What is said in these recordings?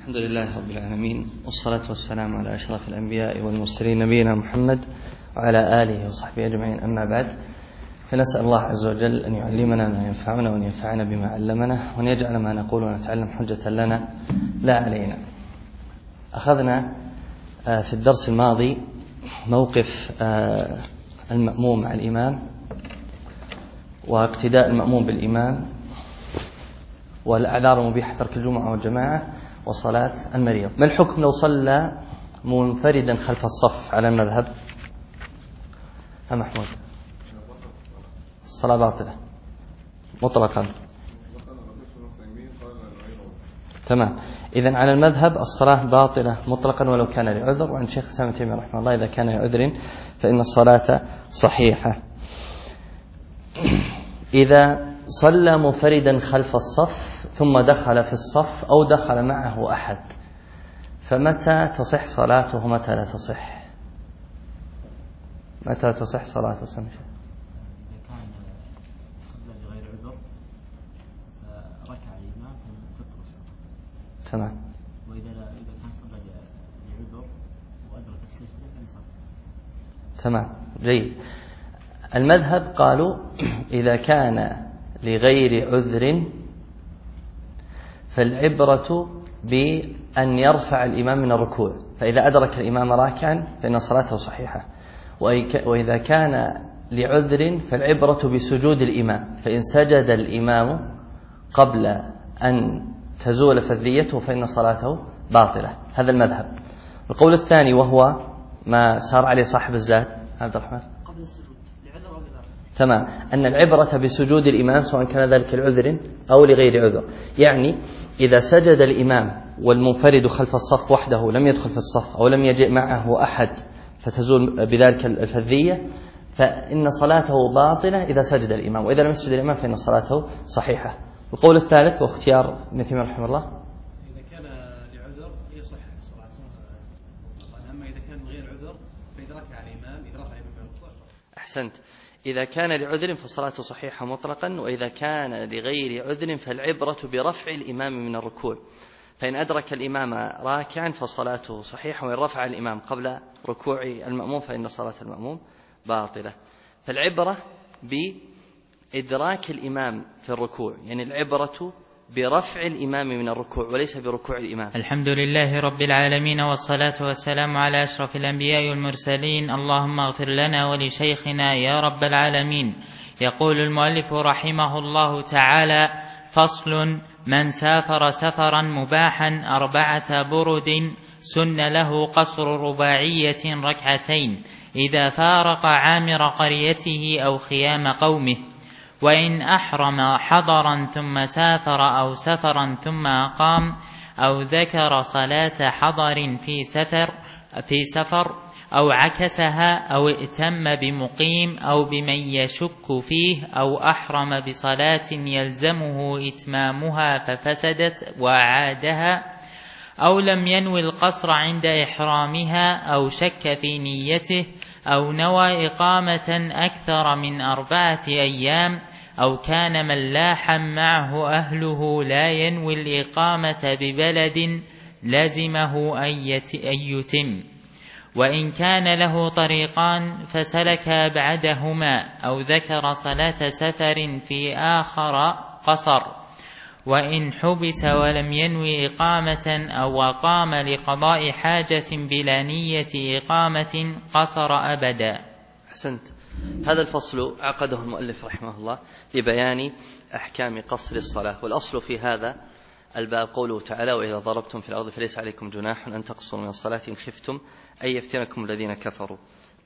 الحمد لله رب العالمين، والصلاة والسلام على أشرف الأنبياء والمرسلين نبينا محمد وعلى آله وصحبه أجمعين. أما بعد، فنسأل الله عز وجل أن يعلمنا ما ينفعنا وأن ينفعنا بما علمنا، وأن يجعل ما نقول ونتعلم حجة لنا لا علينا. أخذنا في الدرس الماضي موقف المأموم مع الإمام واقتداء المأموم بالإمام والأعذار المبيحة ترك الجمعة والجماعة وصلاة المريض. ما الحكم لو صلى منفردا خلف الصف على المذهب؟ ها محمود، الصلاة باطلة مطلقا. تمام. إذن على المذهب الصلاة باطلة مطلقا ولو كان لعذر، وعن شيخ الإسلام ابن تيمية رحمه الله إذا كان لعذر فإن الصلاة صحيحة. إذا صلى منفردا خلف الصف ثم دخل في الصف أو دخل معه أحد، فمتى تصح صلاته ومتى لا تصح؟ متى تصح صلاته؟ سمح. إذا كان صلى لغير عذر فركع الإمام فتبطل الصلاة. تمام. وإذا كان صلى لعذر وأدرك السجدة فليصلي. تمام، جيد. المذهب قالوا إذا كان لغير عذر فالعبرة بأن يرفع الإمام من الركوع، فإذا أدرك الإمام راكعا فإن صلاته صحيحة. وإذا كان لعذر فالعبرة بسجود الإمام، فإن سجد الإمام قبل أن تزول فذيته فإن صلاته باطلة. هذا المذهب. القول الثاني وهو ما سار عليه صاحب الزاد عبد الرحمن قبل السجود لعذر أو لغير. تمام، أن العبرة بسجود الإمام سواء كان ذلك لعذر أو لغير عذر. يعني إذا سجد الإمام والمنفرد خلف الصف وحده لم يدخل في الصف أو لم يجئ معه أحد فتزول بذلك الفذية، فإن صلاته باطلة إذا سجد الإمام، وإذا لم يسجد الإمام فإن صلاته صحيحة. القول الثالث واختيار ابن تيمية رحمه الله إذا كان لعذر يصح صلاته، أما إذا كان غير عذر فإذا ركع الإمام إذا رفع الإمام. أحسنت. إذا كان لعذر فصلاته صحيحة مطلقا، وإذا كان لغير عذر فالعبرة برفع الإمام من الركوع، فإن أدرك الإمام راكعا فصلاته صحيحة، وإن رفع الإمام قبل ركوع المأموم فإن صلاة المأموم باطلة. فالعبرة بإدراك الإمام في الركوع، يعني العبرة برفع الإمام من الركوع وليس بركوع الإمام. الحمد لله رب العالمين، والصلاة والسلام على أشرف الأنبياء والمرسلين. اللهم اغفر لنا ولشيخنا يا رب العالمين. يقول المؤلف رحمه الله تعالى: فصل: من سافر سفرا مباحا 4 برد سن له قصر رباعية ركعتين إذا فارق عامر قريته أو خيام قومه، وإن أحرم حضرا ثم سافر أو سفرا ثم أقام، أو ذكر صلاة حضر في سفر أو عكسها، أو ائتم بمقيم أو بمن يشك فيه، أو أحرم بصلاة يلزمه إتمامها ففسدت وأعادها، أو لم ينوي القصر عند إحرامها، أو شك في نيته، أو نوى إقامة أكثر من 4 أيام، أو كان ملاحا معه أهله لا ينوي الإقامة ببلد لزمه أن يتم، وإن كان له طريقان فسلك أبعدهما، أو ذكر صلاة سفر في آخر قصر، وإن حبس ولم ينوي إقامة أو أقام لقضاء حاجة بلا نية إقامة قصر أبدا. أحسنت. هذا الفصل عقده المؤلف رحمه الله لبيان أحكام قصر الصلاة. والأصل في هذا الباب قوله تعالى: وإذا ضربتم في الأرض فليس عليكم جناح أن تقصروا من الصلاة إن خفتم أن يفتنكم الذين كفروا.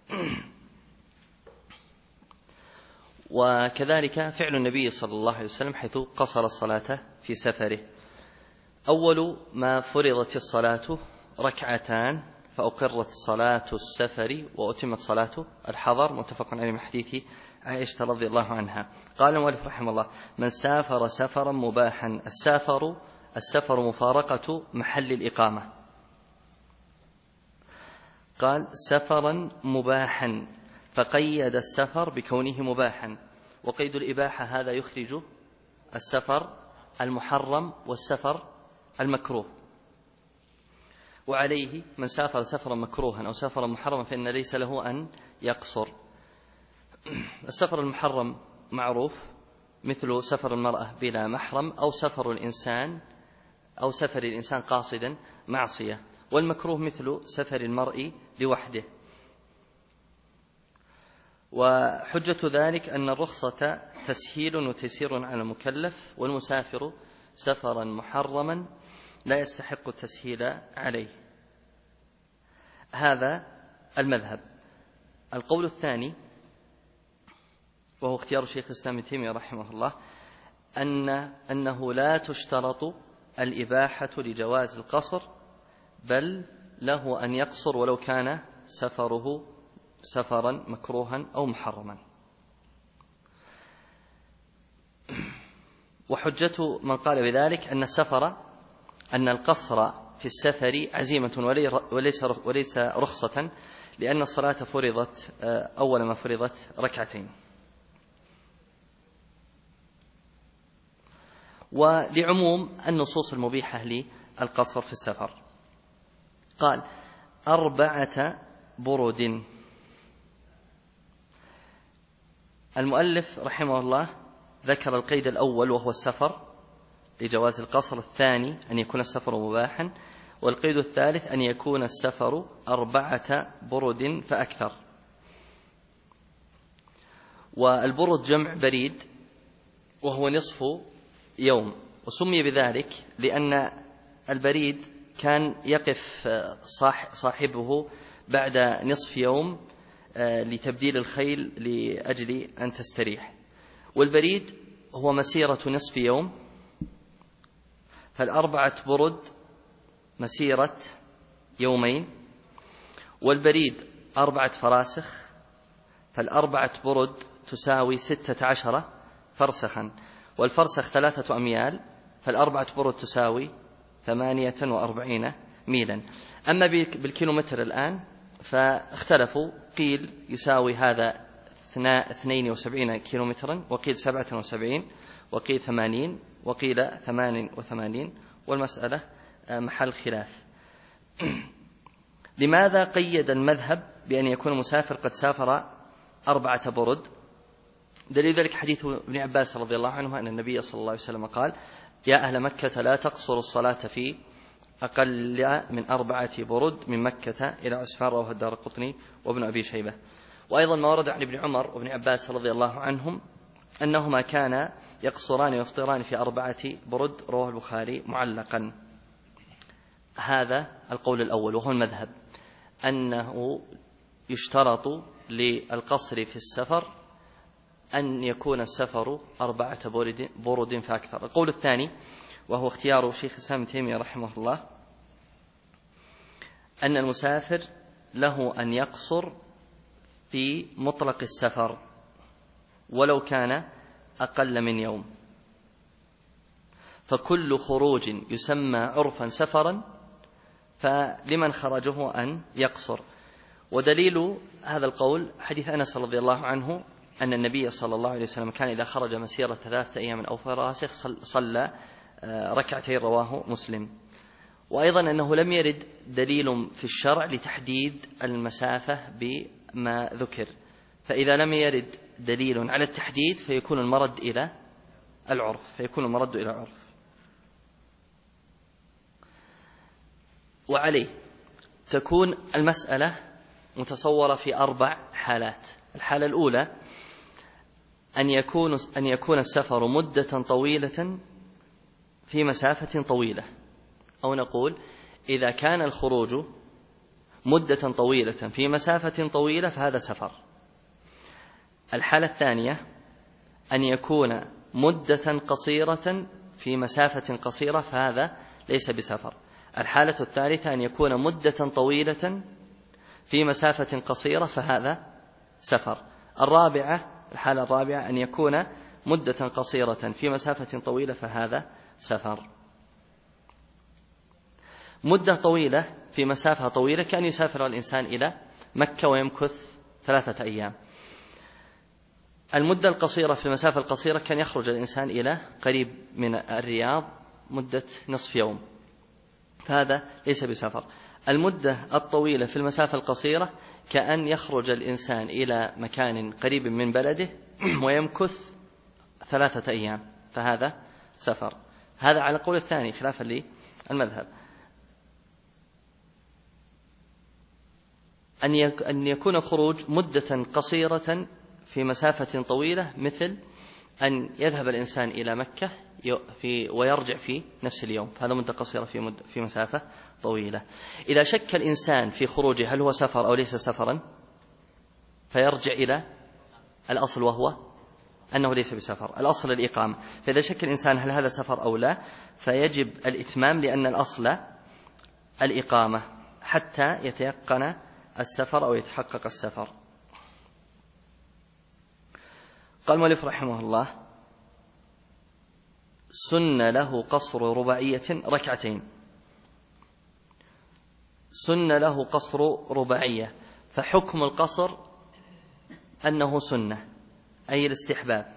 وكذلك فعل النبي صلى الله عليه وسلم حيث قصر الصلاة في سفره. أول ما فرضت الصلاة 2 فأقرت صلاة السفر وأتمت صلاة الحضر، متفق عليه من حديث عائشة رضي الله عنها. قال المؤلف رحمه الله: من سافر سفرا مباحا. السفر مفارقة محل الإقامة. قال سفرا مباحا، فقيد السفر بكونه مباحا، وقيد الإباحة هذا يخرج السفر المحرم والسفر المكروه. وعليه من سافر سفرا مكروها أو سفرا محرما فإن ليس له أن يقصر. السفر المحرم معروف، مثل سفر المرأة بلا محرم أو سفر الإنسان قاصدا معصية. والمكروه مثل سفر المرء لوحده. وحجة ذلك أن الرخصة تسهيل وتيسير على المكلف، والمسافر سفرا محرما لا يستحق التسهيل عليه. هذا المذهب. القول الثاني وهو اختيار شيخ الإسلام ابن تيمية رحمه الله أنه لا تشترط الإباحة لجواز القصر، بل له أن يقصر ولو كان سفره سفرا مكروها أو محرما. وحجة من قال بذلك أن القصر في السفر عزيمة وليس رخصة، لأن الصلاة فرضت أول ما فرضت ركعتين. ولعموم النصوص المبيحة للقصر في السفر. قال 4 برد. المؤلف رحمه الله ذكر القيد الأول وهو السفر لجواز القصر، الثاني أن يكون السفر مباحا، والقيد الثالث أن يكون السفر 4 برد فأكثر. والبرد جمع بريد وهو نصف يوم، وسمي بذلك لأن البريد كان يقف صاحبه بعد نصف يوم لتبديل الخيل لأجل أن تستريح. والبريد هو مسيرة نصف يوم، فال4 برد مسيرة يومين. والبريد 4 فراسخ، فال4 برد تساوي 16 فرسخا، والفرسخ 3 أميال، فال4 برد تساوي 48 ميلا. أما بالكيلومتر الآن فاختلفوا، قيل يساوي هذا 72 كيلومترا، وقيل 77، وقيل 80، وقيل 88، والمسألة محل خلاف. لماذا قيد المذهب بأن يكون المسافر قد سافر 4 برد؟ دليل ذلك حديث ابن عباس رضي الله عنه أن النبي صلى الله عليه وسلم قال: يا أهل مكة لا تقصروا الصلاة في أقل من 4 برد من مكة إلى عسفان، رواه الدارقطني وابن أبي شيبة. وأيضا ما ورد عن ابن عمر وابن عباس رضي الله عنهم أنهما كانا يقصران ويفطران في 4 برد، رواه البخاري معلقا. هذا القول الأول وهو المذهب، أنه يشترط للقصر في السفر أن يكون السفر 4 برد فأكثر. القول الثاني وهو اختيار شيخ الإسلام ابن تيمية رحمه الله أن المسافر له أن يقصر في مطلق السفر ولو كان أقل من يوم، فكل خروج يسمى عرفا سفرا فلمن خرجه أن يقصر. ودليل هذا القول حديث أنس رضي الله عنه أن النبي صلى الله عليه وسلم كان إذا خرج مسيرة 3 أيام أو فراسخ صلى 2 ركعتين، رواه مسلم. وأيضا أنه لم يرد دليل في الشرع لتحديد المسافة بما ذكر، فإذا لم يرد دليل على التحديد فيكون المرد إلى العرف. وعليه تكون المسألة متصورة في 4 حالات. الحالة الأولى أن يكون السفر مدة طويلة في مسافة طويلة، أو نقول إذا كان الخروج مدة طويلة في مسافة طويلة فهذا سفر. الحالة الثانية أن يكون مدة قصيرة في مسافة قصيرة فهذا ليس بسفر. الحالة الثالثة أن يكون مدة طويلة في مسافة قصيرة فهذا سفر. الحالة الرابعة أن يكون مدة قصيرة في مسافة طويلة فهذا سفر. مدة طويلة في مسافة طويلة كان يسافر الإنسان إلى مكة ويمكث 3 أيام. المدة القصيرة في المسافة القصيرة كان يخرج الإنسان إلى قريب من الرياض مدة نصف يوم، فهذا ليس بسفر. المدة الطويلة في المسافة القصيرة كأن يخرج الإنسان إلى مكان قريب من بلده ويمكث 3 أيام، فهذا سفر. هذا على قول الثاني خلافا للمذهب. أن يكون خروج مدة قصيرة في مسافة طويلة، مثل أن يذهب الإنسان إلى مكة ويرجع في نفس اليوم، فهذا مدة قصيرة في مسافة طويلة. إذا شك الإنسان في خروجه هل هو سفر أو ليس سفرا فيرجع إلى الأصل، وهو أنه ليس بسفر، الأصل الإقامة. فإذا شك الإنسان هل هذا سفر أو لا فيجب الإتمام، لأن الأصل الإقامة حتى يتيقن السفر أو يتحقق السفر. قال المؤلف رحمه الله: سن له قصر رباعية ركعتين. سن له قصر رباعية، فحكم القصر أنه سنة، أي الاستحباب،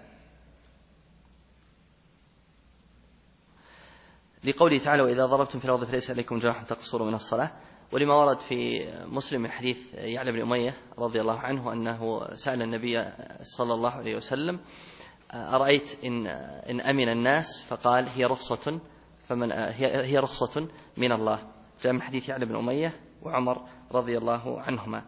لقوله تعالى: وإذا ضربتم في الأرض فليس عليكم جناح تقصروا من الصلاة. ولما ورد في مسلم من حديث يعلى بن أمية رضي الله عنه أنه سأل النبي صلى الله عليه وسلم: أرأيت إن أمن الناس؟ فقال: هي رخصة من الله. جاء من حديث يعلى بن أمية وعمر رضي الله عنهما.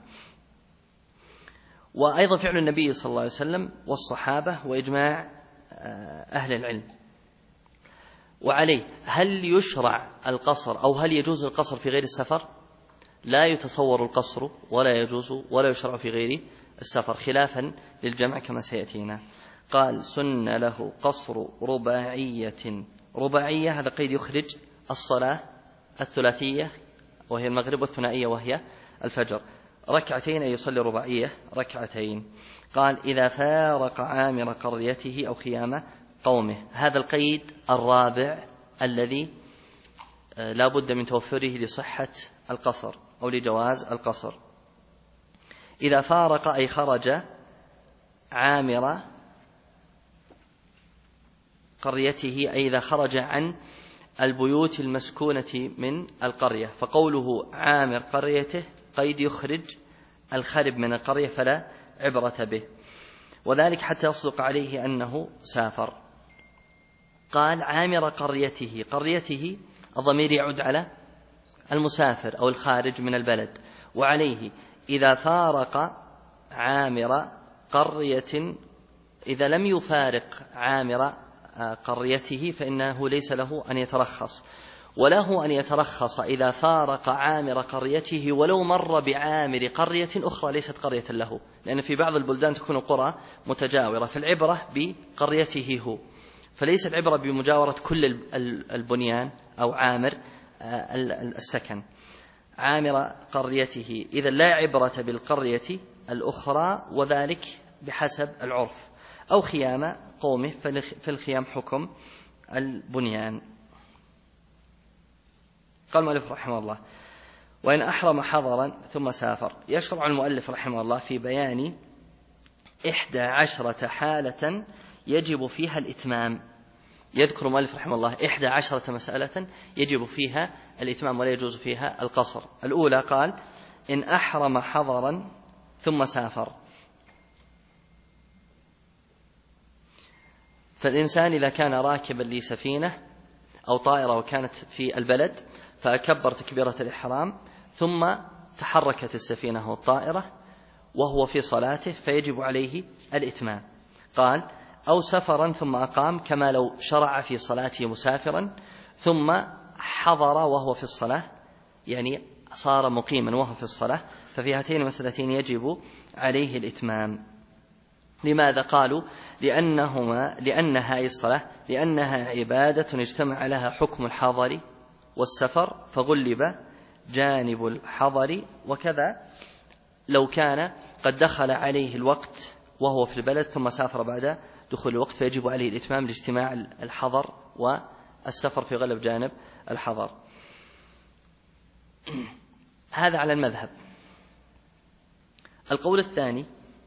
وأيضا فعل النبي صلى الله عليه وسلم والصحابة وإجماع أهل العلم. وعليه هل يشرع القصر أو هل يجوز القصر في غير السفر؟ لا يتصور القصر ولا يجوز ولا يشرع في غير السفر، خلافا للجمع كما سيأتينا. قال: سن له قصر رباعية. رباعية هذا قيد يخرج الصلاة الثلاثية وهي المغرب، والثنائية وهي الفجر. ركعتين أي يصلي رباعية ركعتين. قال: إذا فارق عامر قريته أو خيام قومه. هذا القيد الرابع الذي لا بد من توفره لصحة القصر أو لجواز القصر. إذا فارق أي خرج عامر قريته، أي إذا خرج عن البيوت المسكونة من القرية. فقوله عامر قريته قيد يخرج الخرب من القرية فلا عبرة به، وذلك حتى يصدق عليه أنه سافر. قال: عامر قريته. قريته الضمير يعود على المسافر أو الخارج من البلد. وعليه إذا فارق عامر قرية، إذا لم يفارق عامر قريته فإنه ليس له أن يترخص، وله أن يترخص إذا فارق عامر قريته ولو مر بعامر قرية أخرى ليست قرية له، لأن في بعض البلدان تكون قرى متجاورة، فالعبرة بقريته هو، فليس العبرة بمجاورة كل البنيان أو عامر السكن. عامر قريته إذا لا عبرة بالقرية الأخرى، وذلك بحسب العرف. أو خيام قومه، في الخيام حكم البنيان. قال المؤلف رحمه الله: وإن أحرم حضرا ثم سافر. يشرع المؤلف رحمه الله في بيان 11 حالة يجب فيها الإتمام. يذكر المؤلف رحمه الله 11 مسألة يجب فيها الإتمام ولا يجوز فيها القصر. الأولى قال: إن أحرم حضرا ثم سافر. فالإنسان إذا كان راكبا لسفينة أو طائرة وكانت في البلد فأكبر تكبيرة الإحرام ثم تحركت السفينة والطائرة وهو في صلاته فيجب عليه الإتمام. قال: أو سفرا ثم أقام، كما لو شرع في صلاته مسافرا ثم حضر وهو في الصلاة، يعني صار مقيما وهو في الصلاة، ففي هاتين المسألتين يجب عليه الإتمام. لماذا؟ قالوا: لأنها أي الصلاة لأنها عبادة اجتمع لها حكم الحضر والسفر فغلب جانب الحضر، وكذا لو كان قد دخل عليه الوقت وهو في البلد ثم سافر بعد دخول الوقت فيجب عليه الإتمام لاجتماع الحضر والسفر في غلب جانب الحضر. هذا على المذهب. القول الثاني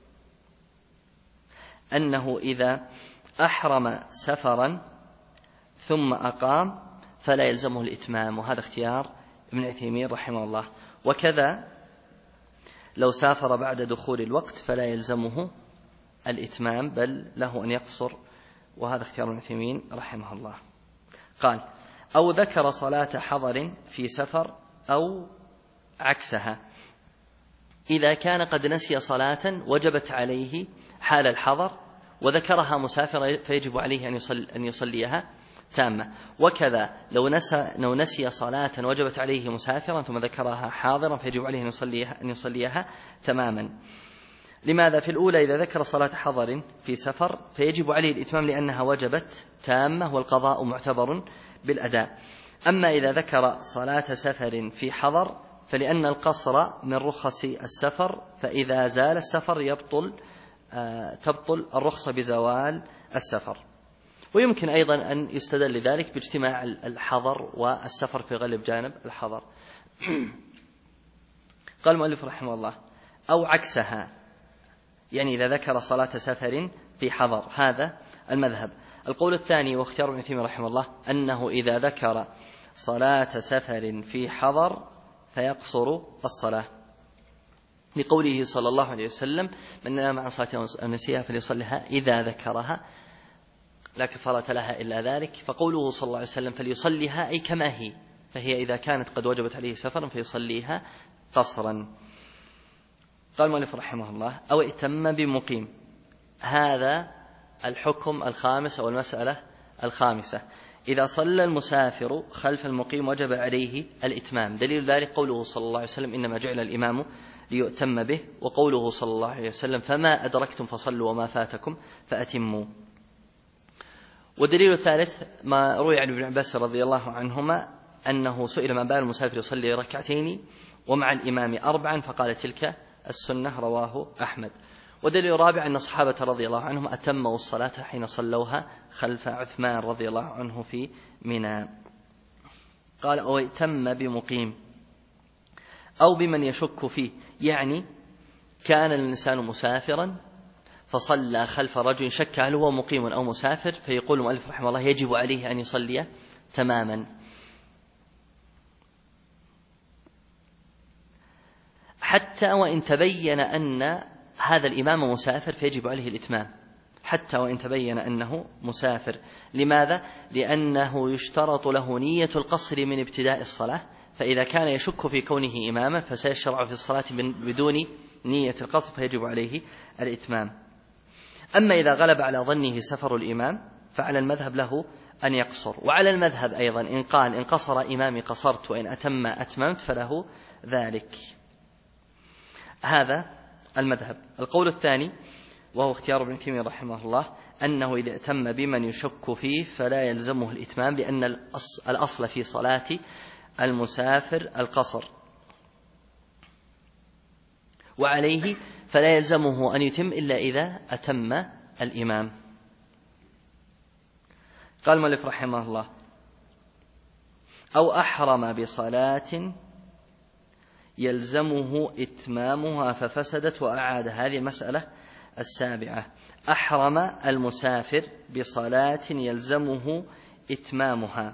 أنه إذا أحرم سفرا ثم أقام فلا يلزمه الإتمام، وهذا اختيار ابن عثيمين رحمه الله. وكذا لو سافر بعد دخول الوقت فلا يلزمه الإتمام بل له أن يقصر، وهذا اختيار ابن عثيمين رحمه الله. قال: أو ذكر صلاة حضر في سفر أو عكسها، إذا كان قد نسي صلاة وجبت عليه حال الحضر وذكرها مسافرا فيجب عليه أن يصليها تامة. وكذا لو نسي صلاة وجبت عليه مسافرا ثم ذكرها حاضرا فيجب عليه أن يصليها تماما. لماذا؟ في الأولى إذا ذكر صلاة حضر في سفر فيجب عليه الإتمام لأنها وجبت تامة والقضاء معتبر بالأداء. أما إذا ذكر صلاة سفر في حضر فلأن القصر من رخص السفر، فإذا زال السفر تبطل الرخصة بزوال السفر. ويمكن أيضا أن يستدل لذلك باجتماع الحضر والسفر في غالب جانب الحضر. قال المؤلف رحمه الله: أو عكسها، يعني إذا ذكر صلاة سفر في حضر، هذا المذهب. القول الثاني واختيار ابن عثيمين رحمه الله أنه إذا ذكر صلاة سفر في حضر فيقصر الصلاة، لقوله صلى الله عليه وسلم: من نام عن صلاة أو نسيها فليصلها إذا ذكرها لا كفارة لها إلا ذلك. فقوله صلى الله عليه وسلم فليصليها أي كما هي، فهي إذا كانت قد وجبت عليه سفرا فيصليها قصرا. قال المؤلف رحمه الله: أو ائتم بمقيم، هذا الحكم الخامس أو المسألة الخامسة. إذا صلى المسافر خلف المقيم وجب عليه الإتمام. دليل ذلك قوله صلى الله عليه وسلم: إنما جعل الإمام ليؤتم به، وقوله صلى الله عليه وسلم: فما أدركتم فصلوا وما فاتكم فأتموا. والدليل الثالث ما روي عن ابن عباس رضي الله عنهما أنه سئل: ما بال المسافر يصلي ركعتين ومع الإمام 4؟ فقال: تلك السنة، رواه أحمد. ودليل رابع أن الصحابة رضي الله عنهم أتموا الصلاة حين صلوها خلف عثمان رضي الله عنه في منى. قال: أو ائتم بمقيم أو بمن يشك فيه، يعني كان الإنسان مسافرا فصلى خلف رجل شك هل هو مقيم أو مسافر، فيقول المؤلف رحمه الله: يجب عليه أن يصلي تماما. حتى وإن تبين أن هذا الإمام مسافر فيجب عليه الإتمام، حتى وإن تبين أنه مسافر. لماذا؟ لأنه يشترط له نية القصر من ابتداء الصلاة، فإذا كان يشك في كونه إماما فسيشرع في الصلاة بدون نية القصر فيجب عليه الإتمام. أما إذا غلب على ظنه سفر الإمام فعلى المذهب له أن يقصر. وعلى المذهب أيضا إن قال: إن قصر إمامي قصرت وإن أتم أتممت، فله ذلك. هذا المذهب. القول الثاني وهو اختيار ابن عثيمين رحمه الله أنه إذا اتم بمن يشك فيه فلا يلزمه الإتمام، لأن الأصل في صلاة المسافر القصر، وعليه فلا يلزمه أن يتم إلا إذا أتم الإمام. قال المؤلف رحمه الله: أو أحرم بصلاة يلزمه إتمامها ففسدت وأعاد. هذه المسألة السابعة. أحرم المسافر بصلاة يلزمه إتمامها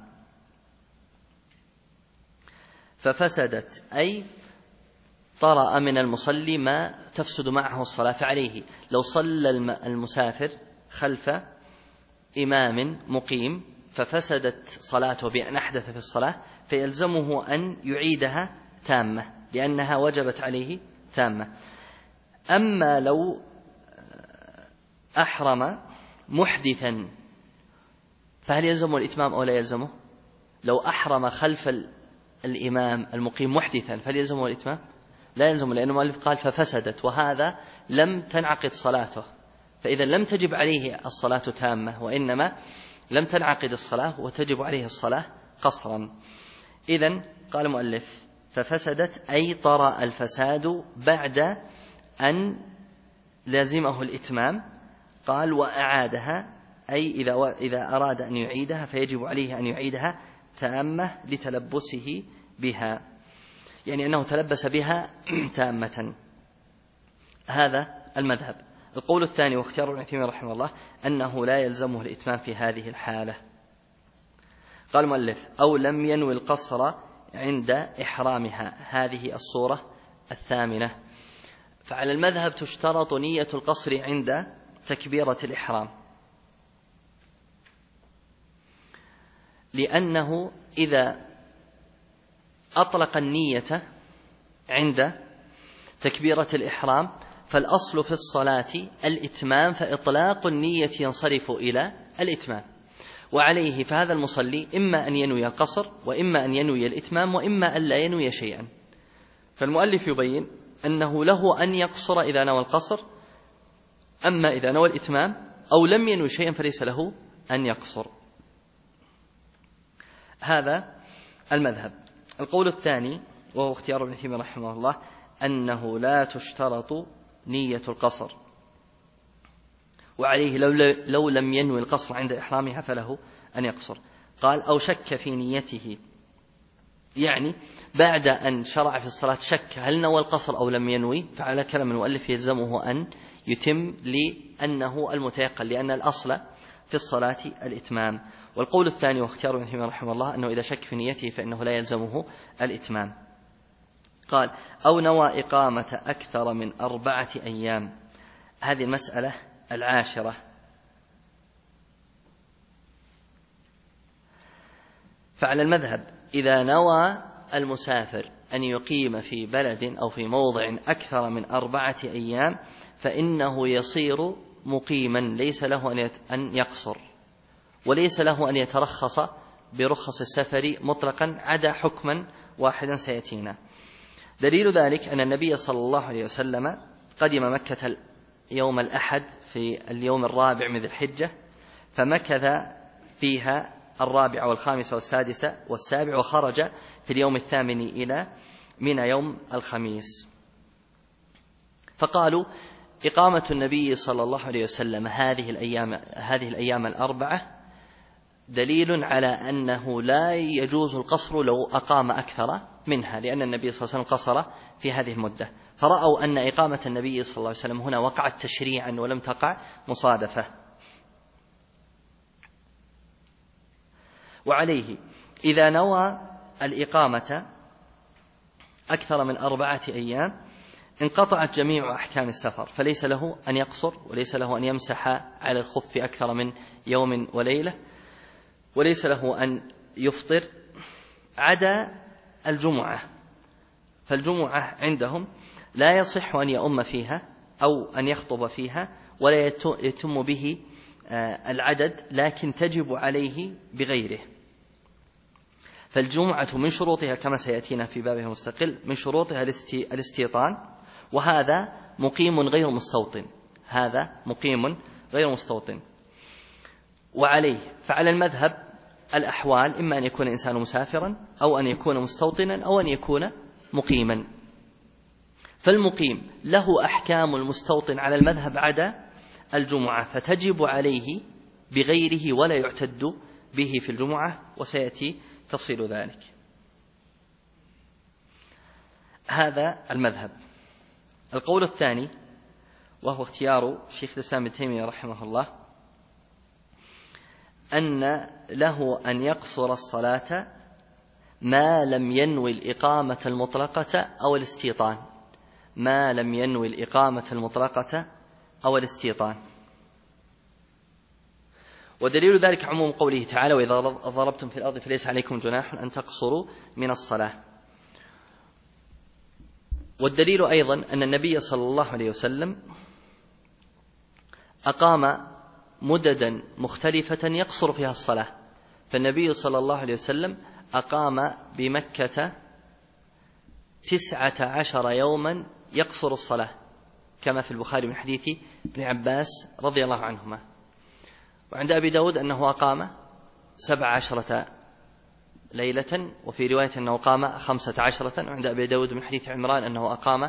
ففسدت، أي طرأ من المصلي ما تفسد معه الصلاة، فعليه لو صلى المسافر خلف إمام مقيم ففسدت صلاته بأن أحدث في الصلاة فيلزمه أن يعيدها تامة لأنها وجبت عليه تامة. أما لو أحرم محدثا فهل يلزمه الإتمام أو لا يلزمه؟ لو أحرم خلف الإمام المقيم محدثا فهل يلزمه الإتمام؟ لا يلزمه، لأن المؤلف قال ففسدت، وهذا لم تنعقد صلاته، فإذا لم تجب عليه الصلاة تامة، وإنما لم تنعقد الصلاة وتجب عليه الصلاة قصرا. إذن قال المؤلف ففسدت، أي طرأ الفساد بعد أن لازمه الإتمام. قال وأعادها، أي إذا أراد أن يعيدها فيجب عليه أن يعيدها تامة لتلبسه بها، يعني أنه تلبس بها تامة. هذا المذهب. القول الثاني واختيار ابن عثيمين رحمه الله أنه لا يلزمه الإتمام في هذه الحالة. قال المؤلف أو لم ينوي القصر عند إحرامها، هذه الصورة الثامنة. فعلى المذهب تشترط نية القصر عند تكبيرة الإحرام، لأنه إذا أطلق النية عند تكبيرة الإحرام فالأصل في الصلاة الإتمام، فإطلاق النية ينصرف إلى الإتمام، وعليه فهذا المصلي إما أن ينوي القصر وإما أن ينوي الإتمام وإما أن لا ينوي شيئا. فالمؤلف يبين أنه له أن يقصر إذا نوى القصر، أما إذا نوى الإتمام أو لم ينوي شيئا فليس له أن يقصر. هذا المذهب. القول الثاني وهو اختيار ابن تيمية رحمه الله أنه لا تشترط نية القصر، وعليه لو لم ينوي القصر عند إحرامها فله أن يقصر. قال أو شك في نيته، يعني بعد أن شرع في الصلاة شك هل نوى القصر أو لم ينوي، فعلى كلام المؤلف يلزمه أن يتم لأنه المتيقن، لأن الأصل في الصلاة الإتمام. والقول الثاني واختيار ابن تيمية رحمه الله أنه إذا شك في نيته فإنه لا يلزمه الإتمام. قال أو نوى إقامة أكثر من 4 أيام، هذه المسألة العاشرة. فعلى المذهب إذا نوى المسافر أن يقيم في بلد أو في موضع أكثر من 4 أيام فإنه يصير مقيما، ليس له أن يقصر، وليس له أن يترخص برخص السفر مطلقا عدا حكما واحدا سيأتينا. دليل ذلك أن النبي صلى الله عليه وسلم قدم مكة يوم الأحد في اليوم 4 من ذي الحجة، فمكث فيها 4 و5 و6 و7 وخرج في اليوم 8 إلى منى يوم الخميس. فقالوا إقامة النبي صلى الله عليه وسلم هذه الأيام 4 دليل على أنه لا يجوز القصر لو أقام أكثر منها، لأن النبي صلى الله عليه وسلم قصر في هذه المدة، فرأوا أن إقامة النبي صلى الله عليه وسلم هنا وقعت تشريعا ولم تقع مصادفة. وعليه إذا نوى الإقامة أكثر من 4 أيام انقطعت جميع أحكام السفر، فليس له أن يقصر، وليس له أن يمسح على الخف أكثر من يوم وليلة، وليس له أن يفطر عدا الجمعة. فالجمعة عندهم لا يصح أن يؤم فيها أو أن يخطب فيها ولا يتم به العدد، لكن تجب عليه بغيره. فالجمعة من شروطها كما سيأتينا في بابها المستقل من شروطها الاستيطان، وهذا مقيم غير مستوطن، هذا مقيم غير مستوطن. وعليه فعلى المذهب الأحوال إما أن يكون إنسان مسافرا أو أن يكون مستوطنا أو أن يكون مقيما. فالمقيم له أحكام المستوطن على المذهب عدا الجمعة، فتجب عليه بغيره ولا يعتد به في الجمعة، وسيأتي تفصيل ذلك. هذا المذهب. القول الثاني وهو اختيار شيخ الإسلام ابن تيمية رحمه الله أن له أن يقصر الصلاة ما لم ينوي الإقامة المطلقة أو الاستيطان، ما لم ينوي الإقامة المطلقة أو الاستيطان. ودليل ذلك عموم قوله تعالى وإذا ضربتم في الأرض فليس عليكم جناح أن تقصروا من الصلاة. والدليل أيضا أن النبي صلى الله عليه وسلم أقام مددا مختلفة يقصر فيها الصلاة، فالنبي صلى الله عليه وسلم أقام بمكة 19 يوما يقصر الصلاة، كما في البخاري من حديث ابن عباس رضي الله عنهما. وعند أبي داود أنه أقام 17 ليلة، وفي رواية أنه قام 15، وعند أبي داود من حديث عمران أنه أقام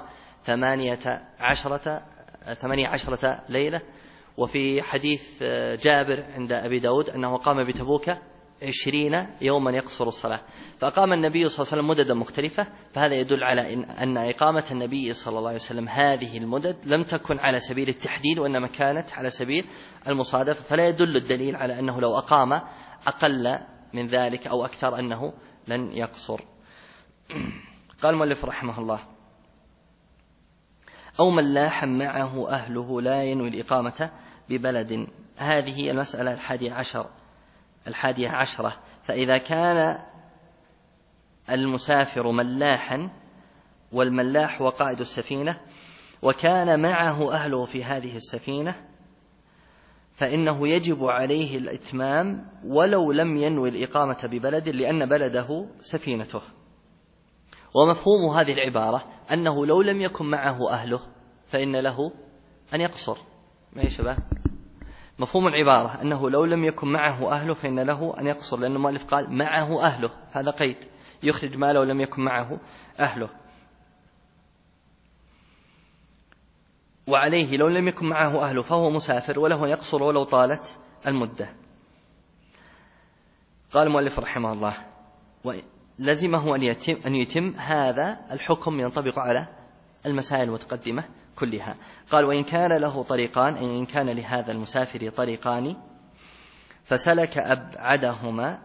18 ليلة، وفي حديث جابر عند أبي داود أنه قام بتبوك 20 يوما يقصر الصلاة. فأقام النبي صلى الله عليه وسلم مددا مختلفة، فهذا يدل على أن إقامة النبي صلى الله عليه وسلم هذه المدد لم تكن على سبيل التحديد وإنما كانت على سبيل المصادفة، فلا يدل الدليل على أنه لو أقام أقل من ذلك أو أكثر أنه لن يقصر. قال المؤلف رحمه الله: أو من لاح معه أهله لا ينوي الإقامة ببلد. هذه المسألة 11. فإذا كان المسافر ملاحا، والملاح هو قائد السفينة، وكان معه أهله في هذه السفينة، فإنه يجب عليه الإتمام ولو لم ينوي الإقامة ببلد، لأن بلده سفينته. ومفهوم هذه العبارة أنه لو لم يكن معه أهله فإن له أن يقصر. ما يا شباب؟ مفهوم العبارة أنه لو لم يكن معه أهله فإن له أن يقصر، لأن المؤلف قال معه أهله، هذا قيد يخرج ما لو لم يكن معه أهله. وعليه لو لم يكن معه أهله فهو مسافر وله أن يقصر ولو طالت المدة. قال المؤلف رحمه الله: ولزمه أن يتم هذا الحكم ينطبق على المسائل المتقدمة كلها. قال: وإن كان له طريقان، أي إن كان لهذا المسافر طريقان فسلك أبعدهما،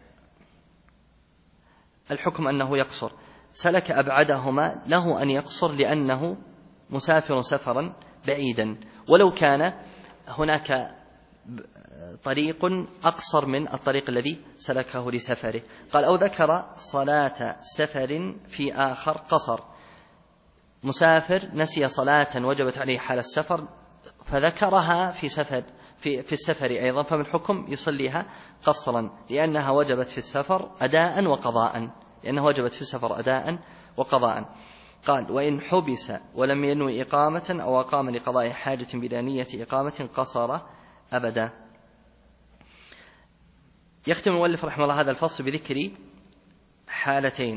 الحكم أنه يقصر، سلك أبعدهما له أن يقصر لأنه مسافر سفرا بعيدا، ولو كان هناك طريق أقصر من الطريق الذي سلكه لسفره. قال: أو ذكر صلاة سفر في آخر قصر، مسافر نسي صلاة وجبت عليه حال السفر فذكرها في السفر أيضا، فمن الحكم يصليها قصرا لأنها وجبت في السفر أداء وقضاء. قال: وإن حبس ولم ينوي إقامة أو أقام لقضاء حاجة بلا نية إقامة قصر أبدا. يختم المؤلف رحمه الله هذا الفصل بذكر حالتين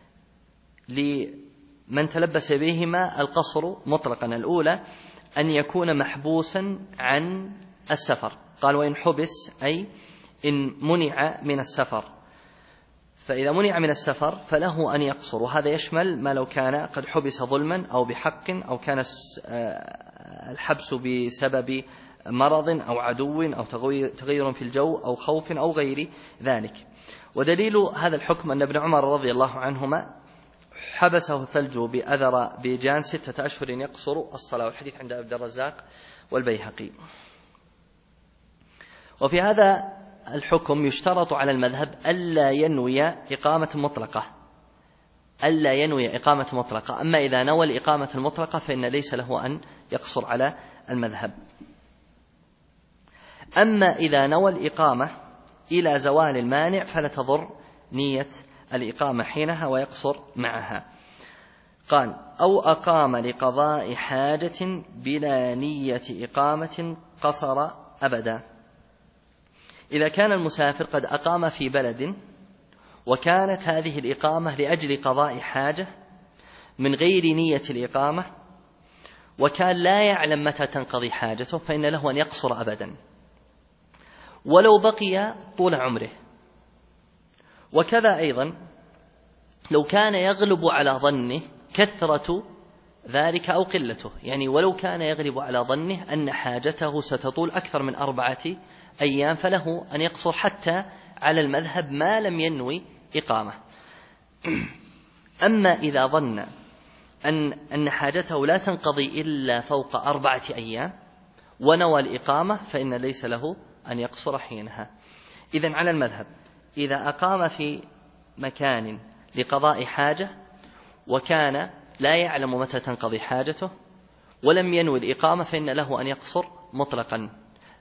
لمن تلبس بهما القصر مطلقا. الأولى أن يكون محبوسا عن السفر. قال: وإن حبس أي إن منع من السفر، فإذا منع من السفر فله أن يقصر، وهذا يشمل ما لو كان قد حبس ظلما أو بحق، أو كان الحبس بسبب مرض أو عدو أو تغير في الجو أو خوف أو غير ذلك. ودليل هذا الحكم أن ابن عمر رضي الله عنهما حبسه الثلج بأذر بجان 6 أشهر يقصر الصلاة، والحديث عند عبد الرزاق والبيهقي. وفي هذا الحكم يشترط على المذهب ألا ينوي إقامة مطلقة، أما إذا نوى الإقامة المطلقة فإن ليس له أن يقصر على المذهب. أما إذا نوى الإقامة إلى زوال المانع فلا تضر نية الإقامة حينها ويقصر معها. قال: أو أقام لقضاء حاجة بلا نية إقامة قصر أبدا. إذا كان المسافر قد أقام في بلد وكانت هذه الإقامة لأجل قضاء حاجة من غير نية الإقامة، وكان لا يعلم متى تنقضي حاجته، فإن له أن يقصر أبدا ولو بقي طول عمره. وكذا أيضا لو كان يغلب على ظنه كثرة ذلك أو قلته، يعني ولو كان يغلب على ظنه أن حاجته ستطول أكثر من 4 أيام فله أن يقصر حتى على المذهب ما لم ينوي إقامة. أما إذا ظن أن حاجته لا تنقضي إلا فوق 4 أيام ونوى الإقامة فإن ليس له أن يقصر حينها. إذن على المذهب إذا أقام في مكان لقضاء حاجة وكان لا يعلم متى تنقضي حاجته ولم ينوي الإقامة فإن له أن يقصر مطلقا،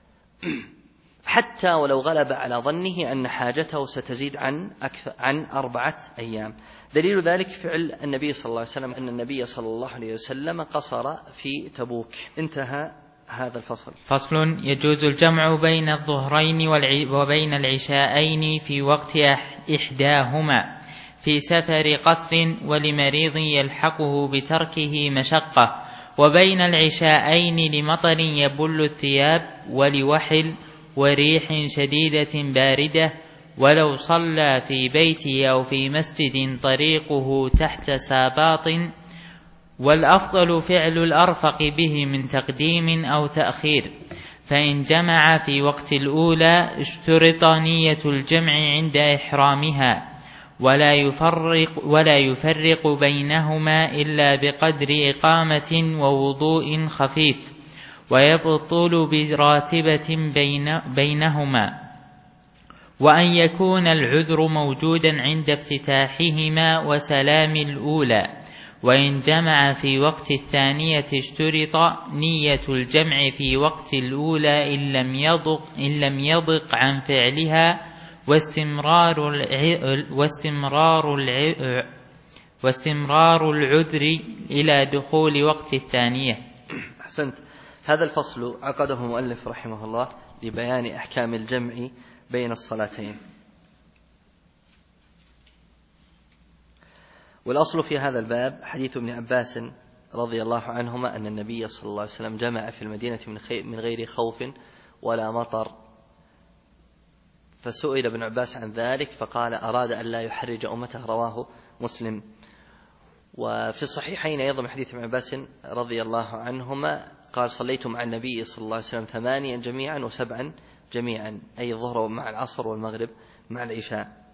حتى ولو غلب على ظنه أن حاجته ستزيد عن 4 أيام. دليل ذلك فعل النبي صلى الله عليه وسلم، أن النبي صلى الله عليه وسلم قصر في تبوك. انتهى هذا الفصل. فصل: يجوز الجمع بين الظهرين وبين العشاءين في وقت إحداهما في سفر قصر ولمريض يلحقه بتركه مشقة، وبين العشاءين لمطر يبل الثياب ولوحل وريح شديدة باردة، ولو صلى في بيته أو في مسجد طريقه تحت ساباط، والأفضل فعل الأرفق به من تقديم أو تأخير. فإن جمع في وقت الأولى اشترط نية الجمع عند إحرامها، ولا يفرق بينهما إلا بقدر إقامة ووضوء خفيف، ويبطل براتبة بينهما، وأن يكون العذر موجودا عند افتتاحهما وسلام الأولى. وإن جمع في وقت الثانية اشترط نية الجمع في وقت الأولى إن لم يضق عن فعلها، واستمرار العذر إلى دخول وقت الثانية. أحسنت. هذا الفصل عقده المؤلف رحمه الله لبيان أحكام الجمع بين الصلاتين. والأصل في هذا الباب حديث ابن عباس رضي الله عنهما أن النبي صلى الله عليه وسلم جمع في المدينة من غير خوف ولا مطر، فسئل ابن عباس عن ذلك فقال أراد أن لا يحرج أمته، رواه مسلم. وفي الصحيحين أيضا من حديث ابن عباس رضي الله عنهما قال صليت مع النبي صلى الله عليه وسلم 8 جميعا و7 جميعا، أي الظهر مع العصر والمغرب مع العشاء.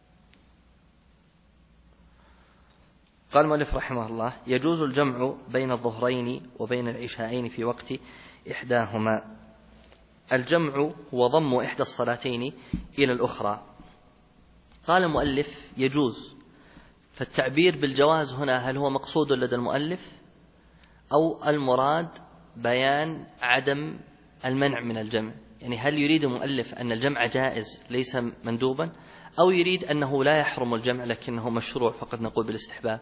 قال المؤلف رحمه الله يجوز الجمع بين الظهرين وبين العشاءين في وقت إحداهما. الجمع هو ضم إحدى الصلاتين إلى الأخرى. قال المؤلف يجوز، فالتعبير بالجواز هنا هل هو مقصود لدى المؤلف أو المراد بيان عدم المنع من الجمع؟ يعني هل يريد المؤلف أن الجمع جائز ليس مندوبا، أو يريد أنه لا يحرم الجمع لكنه مشروع فقط نقول بالاستحباب؟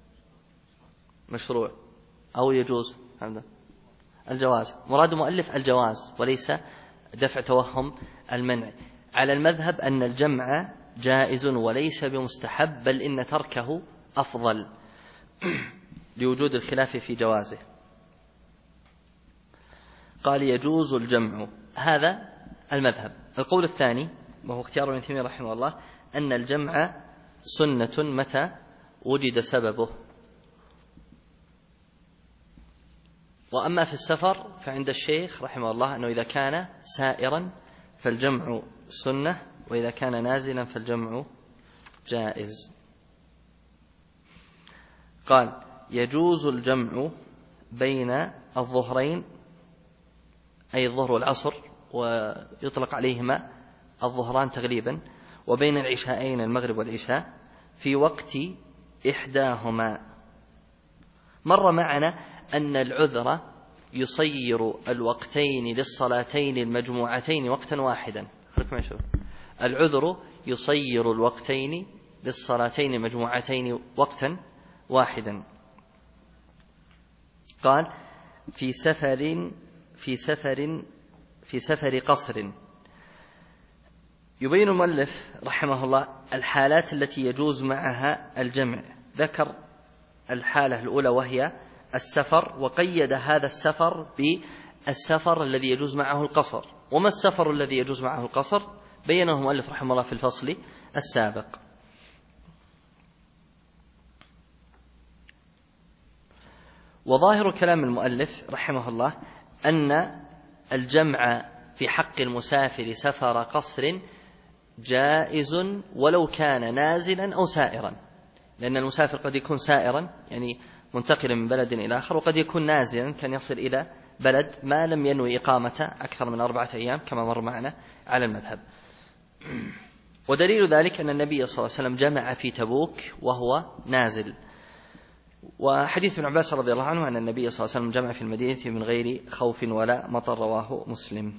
مشروع أو يجوز؟ الجواز. مراد المؤلف الجواز وليس دفع توهم المنع. على المذهب أن الجمع جائز وليس بمستحب، بل إن تركه أفضل لوجود الخلاف في جوازه. قال يجوز الجمع، هذا المذهب. القول الثاني وهو اختيار ابن تيمية رحمه الله أن الجمع سنة متى وجد سببه. وأما في السفر فعند الشيخ رحمه الله أنه إذا كان سائرا فالجمع سنة، وإذا كان نازلا فالجمع جائز. قال يجوز الجمع بين الظهرين، أي الظهر والعصر ويطلق عليهما الظهران تغليبا، وبين العشاءين المغرب والعشاء في وقت إحداهما. مر معنا أن العذر يصير الوقتين للصلاتين المجموعتين وقتا واحدا. العذر يصير الوقتين للصلاتين المجموعتين وقتا واحدا. قال في سفر قصر. يبين المؤلف رحمه الله الحالات التي يجوز معها الجمع. ذكر الحالة الأولى وهي السفر، وقيد هذا السفر بالسفر الذي يجوز معه القصر. وما السفر الذي يجوز معه القصر؟ بينه المؤلف رحمه الله في الفصل السابق. وظاهر كلام المؤلف رحمه الله أن الجمع في حق المسافر سفر قصر جائز ولو كان نازلا أو سائرا، لأن المسافر قد يكون سائرا يعني منتقلا من بلد إلى آخر، وقد يكون نازلا كان يصل إلى بلد ما لم ينوي إقامة أكثر من 4 أيام كما مر معنا على المذهب. ودليل ذلك أن النبي صلى الله عليه وسلم جمع في تبوك وهو نازل. وحديث ابن عباس رضي الله عنه أن النبي صلى الله عليه وسلم جمع في المدينة من غير خوف ولا مطر، رواه مسلم.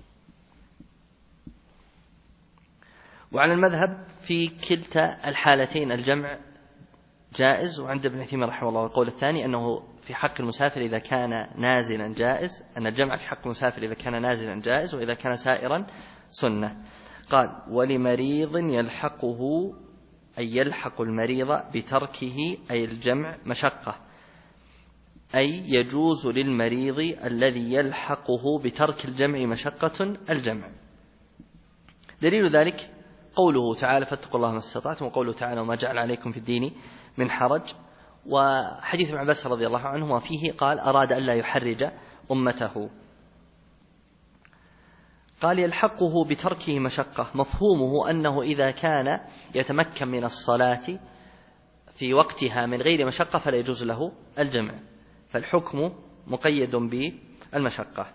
وعلى المذهب في كلتا الحالتين الجمع جائز. وعند ابن تيمية رحمه الله القول الثاني أنه في حق المسافر إذا كان نازلا جائز، أن الجمع في حق المسافر إذا كان نازلا جائز، وإذا كان سائرا سنة. قال ولمريض يلحقه، أي يلحق المريض بتركه، أي الجمع مشقة، أي يجوز للمريض الذي يلحقه بترك الجمع مشقة الجمع. دليل ذلك قوله تعالى فاتقوا الله ما استطعتم، وقوله تعالى وما جعل عليكم في الدين من حرج. وحديث ابن عباس رضي الله عنه وفيه قال أراد أن لا يحرج أمته. قال يلحقه بتركه مشقة، مفهومه أنه إذا كان يتمكن من الصلاة في وقتها من غير مشقة فلا يجوز له الجمع، فالحكم مقيد بالمشقة.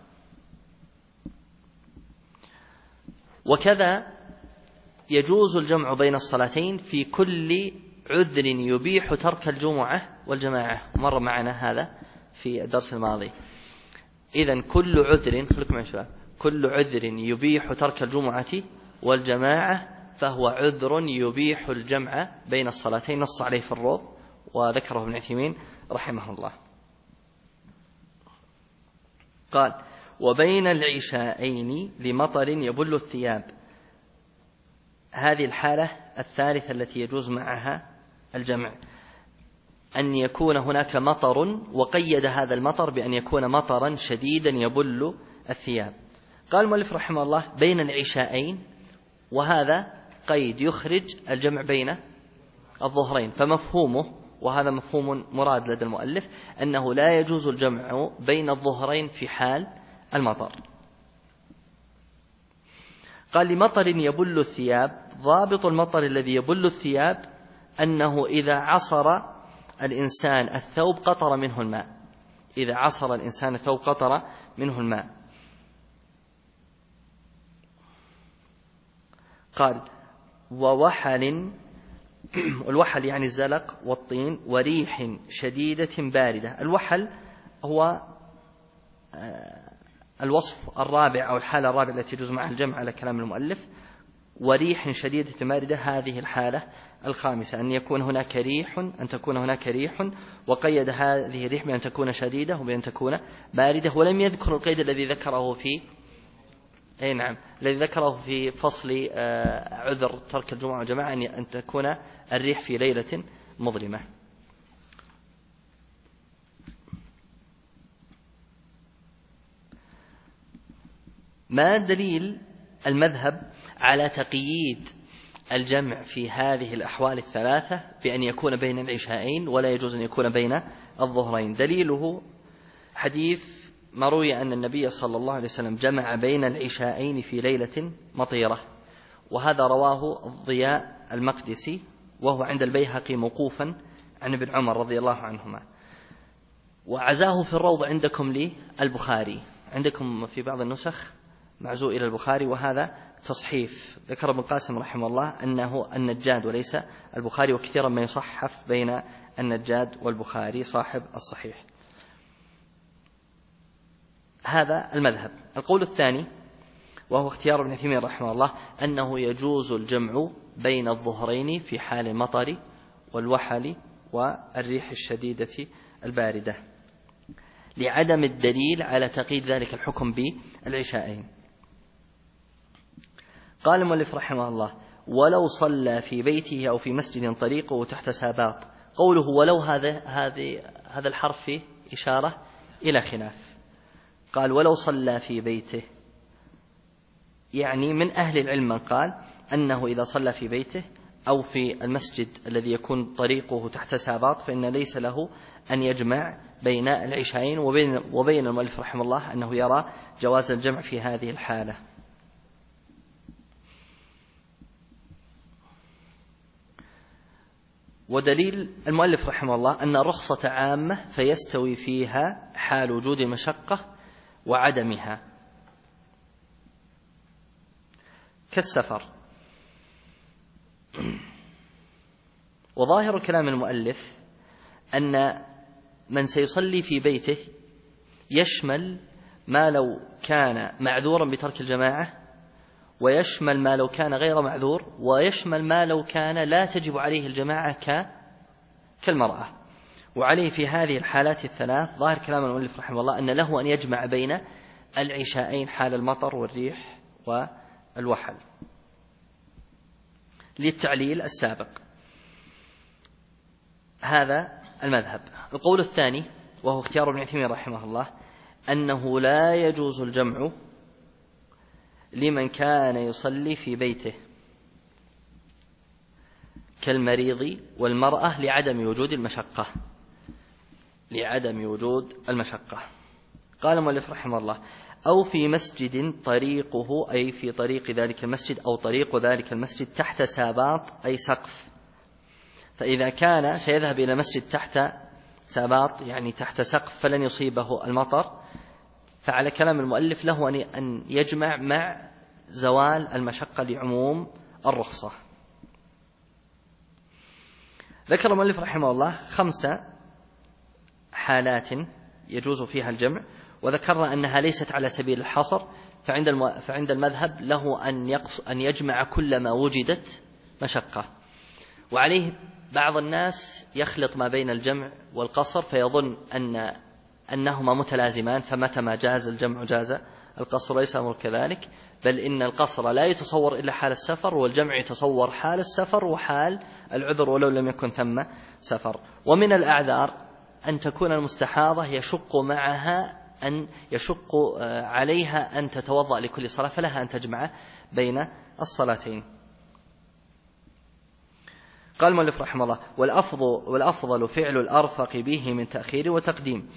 وكذا يجوز الجمع بين الصلاتين في كل عذر يبيح ترك الجمعة والجماعة، مر معنا هذا في الدرس الماضي. إذن كل عذر، خليكم يا شباب، كل عذر يبيح ترك الجمعة والجماعة فهو عذر يبيح الجمع بين الصلاتين، نص عليه في الروض وذكره ابن عثيمين رحمه الله. قال وبين العشاءين لمطر يبل الثياب، هذه الحالة الثالثة التي يجوز معها الجمع، أن يكون هناك مطر، وقيد هذا المطر بأن يكون مطرا شديدا يبل الثياب. قال المؤلف رحمه الله بين العشاءين، وهذا قيد يخرج الجمع بين الظهرين، فمفهومه، وهذا مفهوم مراد لدى المؤلف، أنه لا يجوز الجمع بين الظهرين في حال المطر. قال لمطر يبل الثياب، ضابط المطر الذي يبل الثياب أنه إذا عصر الإنسان الثوب قطر منه الماء، إذا عصر الإنسان الثوب قطر منه الماء. قال ووحل، الوحل يعني الزلق والطين، وريح شديدة باردة. الوحل هو الوصف الرابع أو الحالة الرابعة التي يجوز معها الجمع على كلام المؤلف. وريح شديدة باردة هذه الحالة الخامسة، أن يكون هناك ريح، أن تكون هناك ريح، وقيد هذه الريح بأن تكون شديدة وبأن تكون باردة، ولم يذكر القيد الذي ذكره في الذي ذكره في فصل عذر ترك الجمعة والجماعة، أن تكون الريح في ليلة مظلمة. ما دليل المذهب على تقييد الجمع في هذه الأحوال الثلاثة بأن يكون بين العشاءين ولا يجوز أن يكون بين الظهرين؟ دليله حديث ما روي أن النبي صلى الله عليه وسلم جمع بين العشاءين في ليلة مطيرة، وهذا رواه الضياء المقدسي، وهو عند البيهقي موقوفا عن ابن عمر رضي الله عنهما، وعزاه في الروض عندكم للبخاري، عندكم في بعض النسخ معزو إلى البخاري، وهذا تصحيف. ذكر ابن القاسم رحمه الله أنه النجاد وليس البخاري، وكثيرا ما يصحف بين النجاد والبخاري صاحب الصحيح. هذا المذهب. القول الثاني وهو اختيار ابن عثيمين رحمه الله أنه يجوز الجمع بين الظهرين في حال المطر والوحل والريح الشديدة الباردة، لعدم الدليل على تقييد ذلك الحكم بالعشاءين. قال المؤلف رحمه الله ولو صلى في بيته أو في مسجد طريقه تحت ساباط. قوله ولو هذا الحرف فيه إشارة إلى خلاف. قال ولو صلى في بيته، يعني من أهل العلم من قال أنه إذا صلى في بيته أو في المسجد الذي يكون طريقه تحت ساباط فإن ليس له أن يجمع بين العشاءين، وبين المؤلف رحمه الله أنه يرى جواز الجمع في هذه الحالة. ودليل المؤلف رحمه الله أن الرخصة عامة فيستوي فيها حال وجود المشقة وعدمها، كالسفر. وظاهر كلام المؤلف أن من سيصلي في بيته يشمل ما لو كان معذورا بترك الجماعة، ويشمل ما لو كان غير معذور، ويشمل ما لو كان لا تجب عليه الجماعة كالمرأة. وعليه في هذه الحالات الثلاث ظاهر كلام المؤلف رحمه الله أن له أن يجمع بين العشاءين حال المطر والريح والوحل، للتعليل السابق. هذا المذهب. القول الثاني وهو اختيار ابن عثيمين رحمه الله أنه لا يجوز الجمع لمن كان يصلي في بيته كالمريض والمرأة لعدم وجود المشقة. قال المؤلف رحمه الله أو في مسجد طريقه أي في طريق ذلك المسجد أو طريق ذلك المسجد تحت ساباط أي سقف. فإذا كان سيذهب إلى مسجد تحت ساباط يعني تحت سقف فلن يصيبه المطر، فعلى كلام المؤلف له أن يجمع مع زوال المشقة لعموم الرخصة. ذكر المؤلف رحمه الله 5 حالات يجوز فيها الجمع، وذكرنا أنها ليست على سبيل الحصر، فعند المذهب له أن يجمع كل ما وجدت مشقة. وعليه بعض الناس يخلط ما بين الجمع والقصر فيظن أنهما متلازمان، فمتى ما جاز الجمع جاز القصر، ليس أمر كذلك، بل إن القصر لا يتصور إلا حال السفر، والجمع يتصور حال السفر وحال العذر ولو لم يكن ثم سفر. ومن الأعذار أن تكون المستحاضة يشق عليها أن تتوضأ لكل صلاة، فلها أن تجمع بين الصلاتين. قال المؤلف رحمه الله: والأفضل فعل الأرفق به من تأخير وتقديم.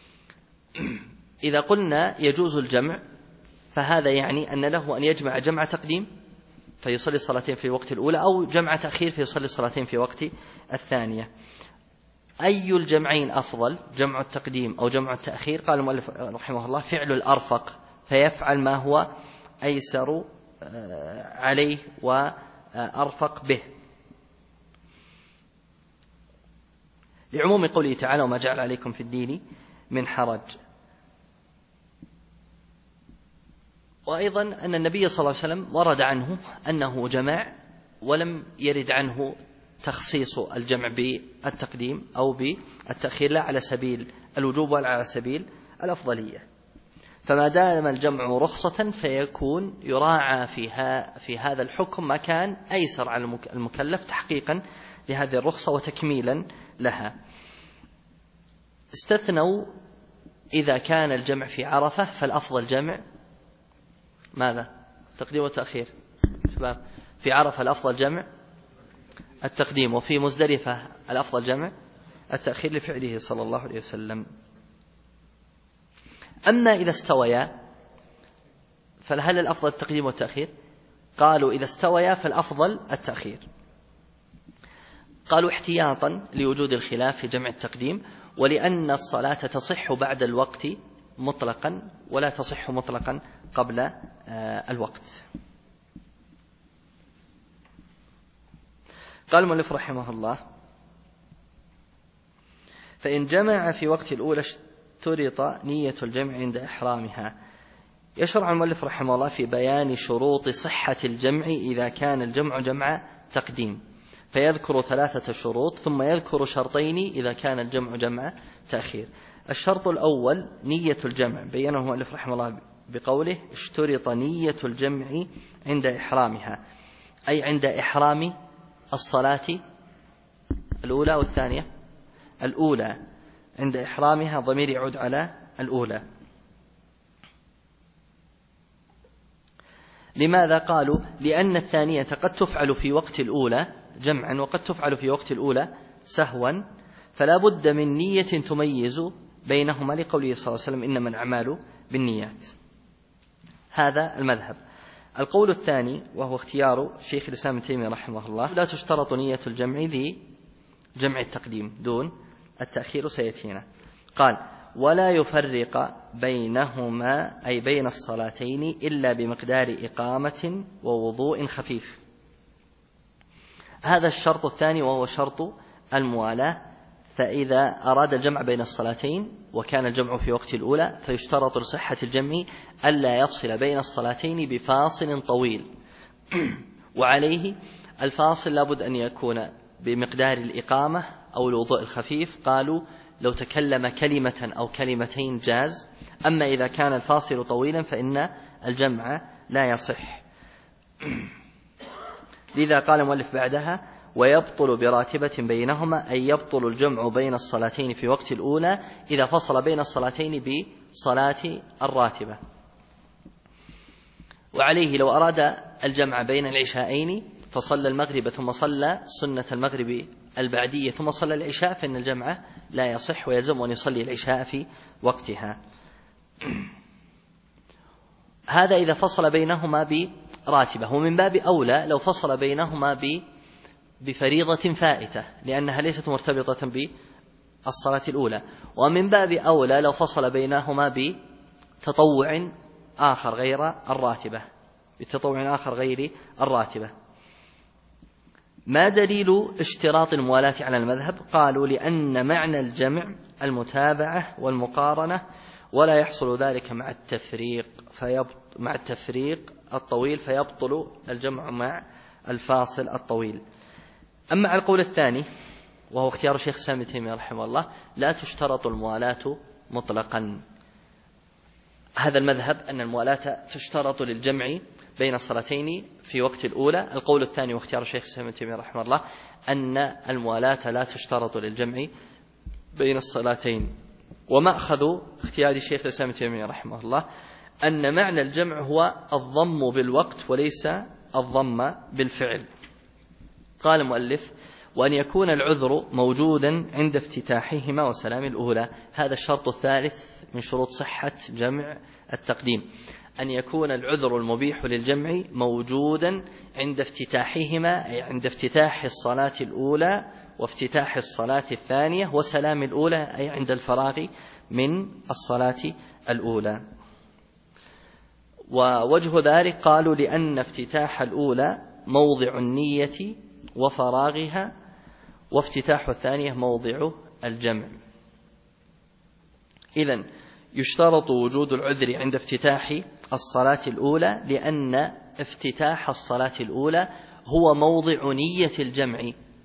إذا قلنا يجوز الجمع فهذا يعني أن له أن يجمع جمع تقديم فيصلي صلاتين في وقت الأولى، أو جمع تأخير فيصلي صلاتين في وقت الثانية. أي الجمعين أفضل، جمع التقديم أو جمع التأخير؟ قال المؤلف رحمه الله: فعل الأرفق، فيفعل ما هو أيسر عليه وأرفق به، لعموم قوله تعالى: وما جعل عليكم في الدين من حرج. وأيضا أن النبي صلى الله عليه وسلم ورد عنه أنه جمع، ولم يرد عنه تخصيص الجمع بالتقديم أو بالتأخير، لا على سبيل الوجوب ولا على سبيل الأفضلية. فما دام الجمع رخصة فيكون يراعى في هذا الحكم ما كان أيسر على المكلف تحقيقا لهذه الرخصة وتكميلا لها. استثنوا إذا كان الجمع في عرفة فالأفضل جمع ماذا؟ تقديم وتأخير. شباب، في عرفة الأفضل جمع التقديم، وفي مزدلفة الأفضل جمع التأخير لفعله صلى الله عليه وسلم. أما إذا استويا فهل الأفضل التقديم والتأخير؟ قالوا إذا استويا فالأفضل التأخير. قالوا احتياطا لوجود الخلاف في جمع التقديم، ولأن الصلاة تصح بعد الوقت مطلقا ولا تصح مطلقا قبل الوقت. قال المؤلف رحمه الله: فإن جمع في وقت الأولى اشترط نية الجمع عند إحرامها. يشرع المؤلف رحمه الله في بيان شروط صحة الجمع إذا كان الجمع جمع تقديم، فيذكر 3 شروط، ثم يذكر شرطين إذا كان الجمع جمع تأخير. الشرط الأول نية الجمع، بينه المؤلف رحمه الله بقوله: اشترط نية الجمع عند إحرامها، أي عند إحرام الصلاة الأولى والثانية. الأولى عند إحرامها، ضمير يعود على الأولى. لماذا؟ قالوا لأن الثانية قد تفعل في وقت الأولى جمعا وقد تفعل في وقت الأولى سهوا، فلا بد من نية تميز بينهما، لقوله صلى الله عليه وسلم: إنما الأعمال بالنيات. هذا المذهب. القول الثاني وهو اختيار شيخ الإسلام ابن تيمية رحمه الله: لا تشترط نية الجمع لجمع التقديم دون التأخير، سيأتينا. قال: ولا يفرق بينهما أي بين الصلاتين إلا بمقدار إقامة ووضوء خفيف. هذا الشرط الثاني وهو شرط الموالاة. فإذا أراد الجمع بين الصلاتين وكان الجمع في وقت الأولى فيشترط لصحة الجمع ألا يفصل بين الصلاتين بفاصل طويل، وعليه الفاصل لابد أن يكون بمقدار الإقامة أو الوضوء الخفيف. قالوا لو تكلم كلمة أو كلمتين جاز، أما إذا كان الفاصل طويلا فإن الجمع لا يصح. لذا قال المؤلف بعدها: ويبطل براتبة بينهما، أي يبطل الجمع بين الصلاتين في وقت الأولى إذا فصل بين الصلاتين بصلاة الراتبة. وعليه لو أراد الجمع بين العشاءين فصلى المغرب ثم صلى سنة المغرب البعدية ثم صلى العشاء، فإن الجمع لا يصح ويلزم أن يصلي العشاء في وقتها. هذا إذا فصل بينهما براتبة، ومن باب أولى لو فصل بينهما بفريضة فائتة لأنها ليست مرتبطة بالصلاة الأولى، ومن باب أولى لو فصل بينهما بتطوع آخر غير الراتبة، بتطوع آخر غير الراتبة. ما دليل اشتراط الموالاة على المذهب؟ قالوا لأن معنى الجمع المتابعة والمقارنة، ولا يحصل ذلك مع التفريق الطويل فيبطل الجمع مع الفاصل الطويل. أما على القول الثاني وهو اختيار شيخ الإسلام ابن تيمية رحمه الله، لا تشترط الموالاة مطلقا. هذا المذهب أن الموالاة تشترط للجمع بين الصلاتين في وقت الأولى. القول الثاني واختيار شيخ الإسلام ابن تيمية رحمه الله أن الموالاة لا تشترط للجمع بين الصلاتين. ومأخذ اختيار شيخ الإسلام ابن تيمية رحمه الله أن معنى الجمع هو الضم بالوقت وليس الضم بالفعل. قال المؤلف: وأن يكون العذر موجودا عند افتتاحهما وسلام الأولى. هذا الشرط الثالث من شروط صحة جمع التقديم، أن يكون العذر المبيح للجمع موجودا عند افتتاحهما، أي عند افتتاح الصلاة الأولى وافتتاح الصلاة الثانية وسلام الأولى، أي عند الفراغ من الصلاة الأولى. ووجه ذلك قالوا لأن افتتاح الأولى موضع النية وفراغها، وافتتاح الثانية موضع الجمع. إذن يشترط وجود العذر عند افتتاح الصلاة الأولى لأن افتتاح الصلاة الأولى هو موضع نية الجمع،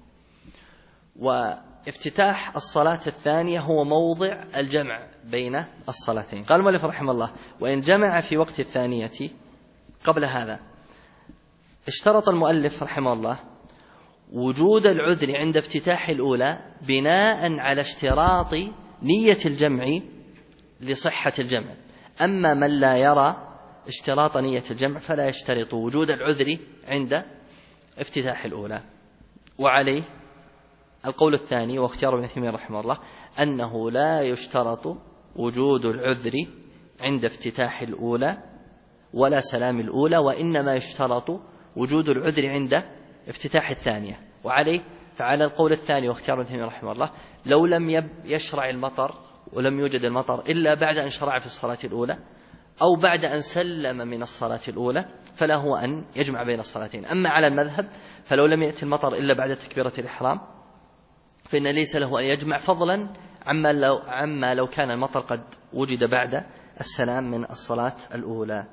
وافتتاح الصلاة الثانية هو موضع الجمع بين الصلاتين. قال المؤلف رحمه الله: وإن جمع في وقت الثانية. قبل هذا اشترط المؤلف رحمه الله وجود العذر عند افتتاح الأولى بناء على اشتراط نية الجمع لصحة الجمع. أما من لا يرى اشتراط نية الجمع فلا يشترط وجود العذر عند افتتاح الأولى. وعليه القول الثاني واختيار ابن تيمية رحمه الله أنه لا يشترط وجود العذر عند افتتاح الأولى ولا سلام الأولى، وإنما يشترط وجود العذر عند افتتاح الثانية. وعليه فعلى القول الثاني واختيار ابن تيمية رحمه الله لو لم يشرع المطر ولم يوجد المطر إلا بعد أن شرع في الصلاة الأولى أو بعد أن سلم من الصلاة الأولى فله أن يجمع بين الصلاتين. أما على المذهب فلو لم يأتي المطر إلا بعد تكبيرة الإحرام فإن ليس له أن يجمع، فضلا عما لو كان المطر قد وجد بعد السلام من الصلاة الأولى.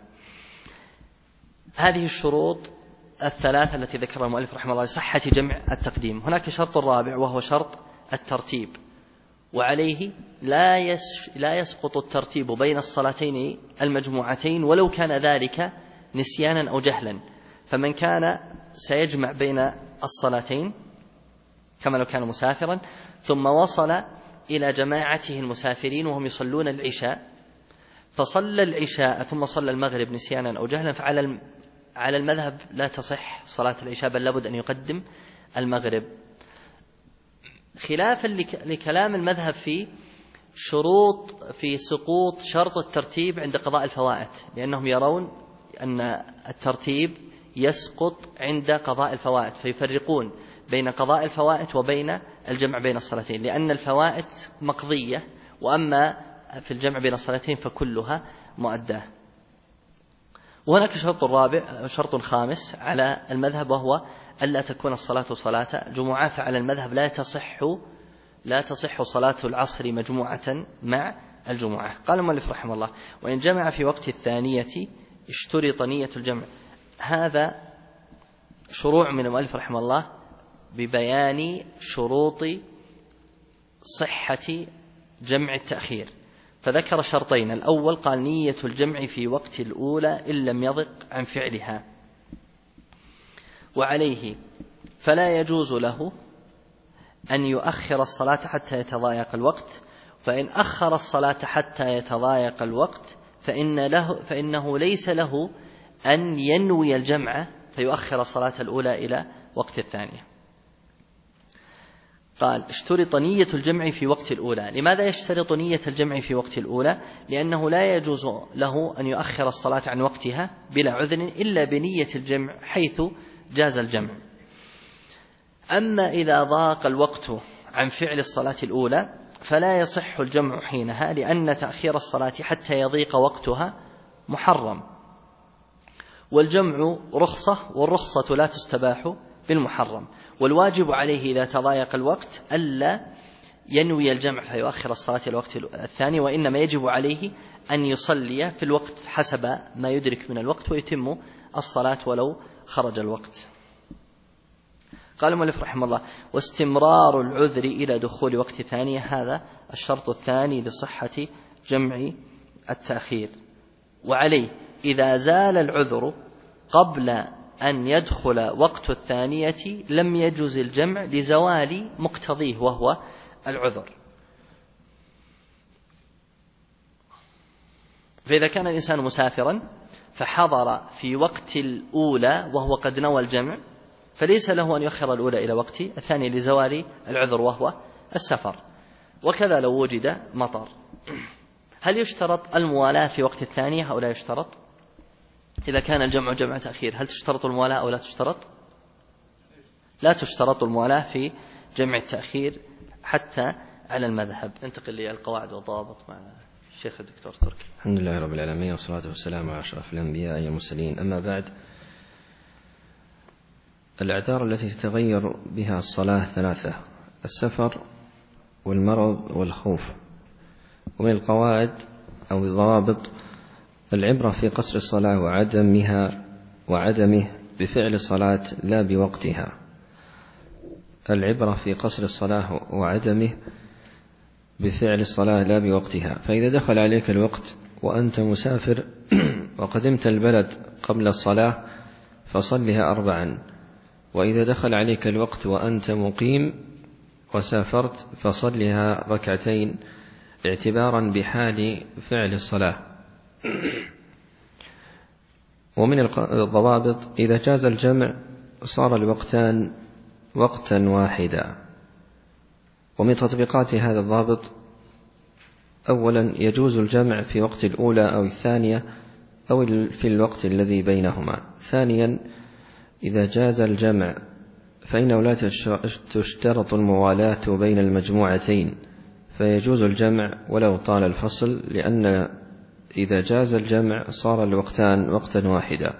هذه الشروط الثلاثة التي ذكرها المؤلف رحمه الله لصحة جمع التقديم. هناك شرط رابع وهو شرط الترتيب، وعليه لا يسقط الترتيب بين الصلاتين المجموعتين ولو كان ذلك نسيانا أو جهلا. فمن كان سيجمع بين الصلاتين كما لو كان مسافرا ثم وصل إلى جماعته المسافرين وهم يصلون العشاء فصلى العشاء ثم صلى المغرب نسيانا أو جهلا، على المذهب لا تصح صلاة العشاء بل لابد أن يقدم المغرب، خلافا لكلام المذهب في سقوط شرط الترتيب عند قضاء الفوائت، لأنهم يرون أن الترتيب يسقط عند قضاء الفوائت فيفرقون بين قضاء الفوائت وبين الجمع بين الصلاتين، لأن الفوائت مقضية وأما في الجمع بين الصلاتين فكلها مؤداة. وهناك شرط خامس على المذهب وهو ألا تكون الصلاة صلاة جمعة، فعلى المذهب لا تصح صلاة العصر مجموعة مع الجمعة. قال المؤلف رحمه الله: وإن جمع في وقت الثانية اشترط نية الجمع. هذا شروع من المؤلف رحمه الله ببيان شروط صحة جمع التأخير، فذكر شرطين. الأول قال نية الجمع في وقت الأولى إن لم يضق عن فعلها، وعليه فلا يجوز له أن يؤخر الصلاة حتى يتضايق الوقت، فإن أخر الصلاة حتى يتضايق الوقت فإنه ليس له أن ينوي الجمع فيؤخر الصلاة الأولى إلى وقت الثانية. قال اشترط نية الجمع في وقت الأولى. لماذا يشترط نية الجمع في وقت الأولى؟ لأنه لا يجوز له أن يؤخر الصلاة عن وقتها بلا عذر إلا بنية الجمع حيث جاز الجمع. أما إذا ضاق الوقت عن فعل الصلاة الأولى فلا يصح الجمع حينها، لأن تأخير الصلاة حتى يضيق وقتها محرم، والجمع رخصة، والرخصة لا تستباح بالمحرم. والواجب عليه إذا تضايق الوقت ألا ينوي الجمع فيؤخر الصلاة الوقت الثاني، وإنما يجب عليه أن يصلي في الوقت حسب ما يدرك من الوقت ويتم الصلاة ولو خرج الوقت. قال المؤلف رحمه الله: واستمرار العذر إلى دخول وقت ثانية، هذا الشرط الثاني لصحة جمع التأخير. وعليه إذا زال العذر قبل أن يدخل وقت الثانية لم يجوز الجمع لزوال مقتضيه وهو العذر. فإذا كان الإنسان مسافرا فحضر في وقت الأولى وهو قد نوى الجمع فليس له أن يؤخر الأولى إلى وقت الثاني لزوال العذر وهو السفر. وكذا لو وجد مطر. هل يشترط الموالاة في وقت الثانية أو لا يشترط؟ إذا كان الجمع جمع تأخير هل تشترط الموالاة أو لا تشترط؟ لا تشترط الموالاة في جمع التأخير حتى على المذهب. انتقل لي القواعد والضوابط مع الشيخ الدكتور تركي. الحمد لله رب العالمين، والصلاة والسلام على أشرف الأنبياء والمرسلين. أما بعد، الأعذار التي تتغير بها الصلاة ثلاثة: السفر والمرض والخوف. ومن القواعد أو الضوابط: العبرة في قصر الصلاة وعدمه بفعل الصلاة لا بوقتها. العبرة في قصر الصلاة وعدمه بفعل الصلاة لا بوقتها. فإذا دخل عليك الوقت وأنت مسافر وقدمت البلد قبل الصلاة فصلها 4، وإذا دخل عليك الوقت وأنت مقيم وسافرت فصلها 2 اعتبارا بحال فعل الصلاة. ومن الضوابط: إذا جاز الجمع صار الوقتان وقتا واحدا. ومن تطبيقات هذا الضابط: أولا، يجوز الجمع في وقت الأولى أو الثانية أو في الوقت الذي بينهما. ثانيا، إذا جاز الجمع فإنه لا تشترط الموالاة بين المجموعتين، فيجوز الجمع ولو طال الفصل، لأن إذا جاز الجمع صار الوقتان وقتا واحدا.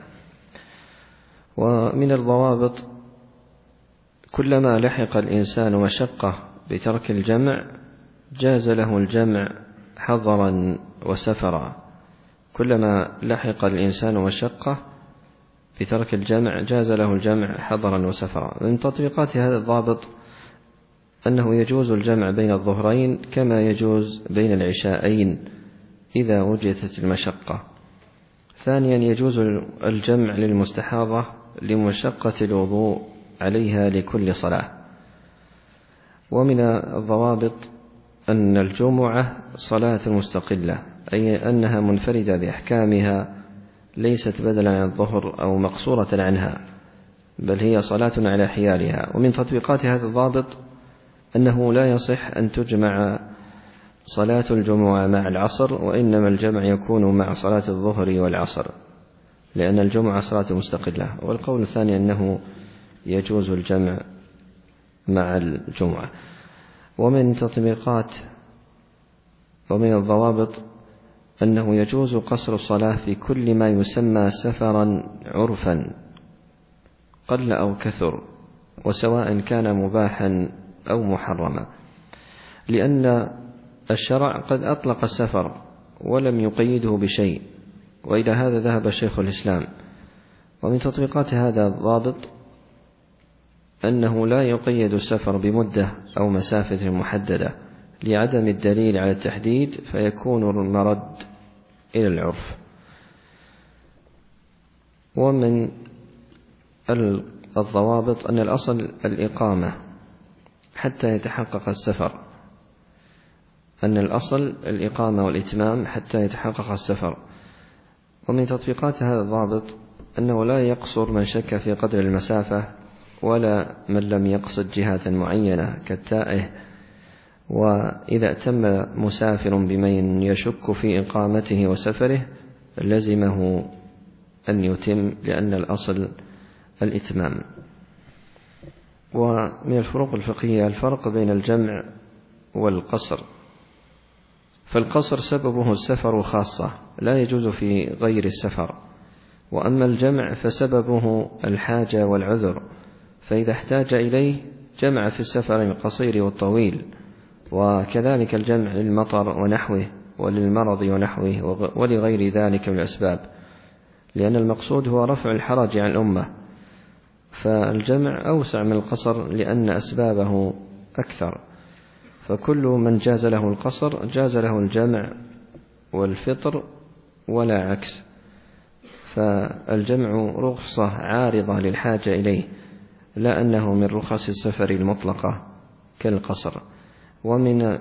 ومن الضوابط: كلما لحق الإنسان مشقة بترك الجمع جاز له الجمع حضرا وسفرا. كلما لحق الإنسان مشقة بترك الجمع جاز له الجمع حضرا وسفرا. من تطبيقات هذا الضابط أنه يجوز الجمع بين الظهرين كما يجوز بين العشاءين إذا وجدت المشقة. ثانيا، يجوز الجمع للمستحاضة لمشقة الوضوء عليها لكل صلاة. ومن الضوابط أن الجمعة صلاة مستقلة، أي أنها منفردة بأحكامها، ليست بدلا عن الظهر أو مقصورة عنها، بل هي صلاة على حيالها. ومن تطبيقات هذا الضابط أنه لا يصح أن تجمع صلاة الجمعة مع العصر، وإنما الجمع يكون مع صلاة الظهر والعصر، لأن الجمعة صلاة مستقلة. والقول الثاني أنه يجوز الجمع مع الجمعة. ومن تطبيقات ومن الضوابط أنه يجوز قصر الصلاة في كل ما يسمى سفرا عرفا قل أو كثر، وسواء كان مباحا أو محرما، لأن الشرع قد أطلق السفر ولم يقيده بشيء، وإلى هذا ذهب شيخ الإسلام. ومن تطبيقات هذا الضابط أنه لا يقيد السفر بمدة أو مسافة محددة لعدم الدليل على التحديد، فيكون المرد إلى العرف. ومن الضوابط أن الأصل الإقامة حتى يتحقق السفر، أن الأصل الإقامة والإتمام حتى يتحقق السفر. ومن تطبيقات هذا الضابط أنه لا يقصر من شك في قدر المسافة ولا من لم يقصد جهة معينة كالتائه. وإذا أتم مسافر بمن يشك في إقامته وسفره لزمه أن يتم، لأن الأصل الإتمام. ومن الفروق الفقهية الفرق بين الجمع والقصر. فالقصر سببه السفر خاصة لا يجوز في غير السفر، وأما الجمع فسببه الحاجة والعذر، فإذا احتاج إليه جمع في السفر القصير والطويل. وكذلك الجمع للمطر ونحوه وللمرض ونحوه ولغير ذلك من الأسباب، لأن المقصود هو رفع الحرج عن الأمة. فالجمع أوسع من القصر لأن أسبابه أكثر، فكل من جاز له القصر جاز له الجمع والفطر ولا عكس. فالجمع رخصة عارضة للحاجة إليه، لا أنه من رخص السفر المطلقة كالقصر. ومن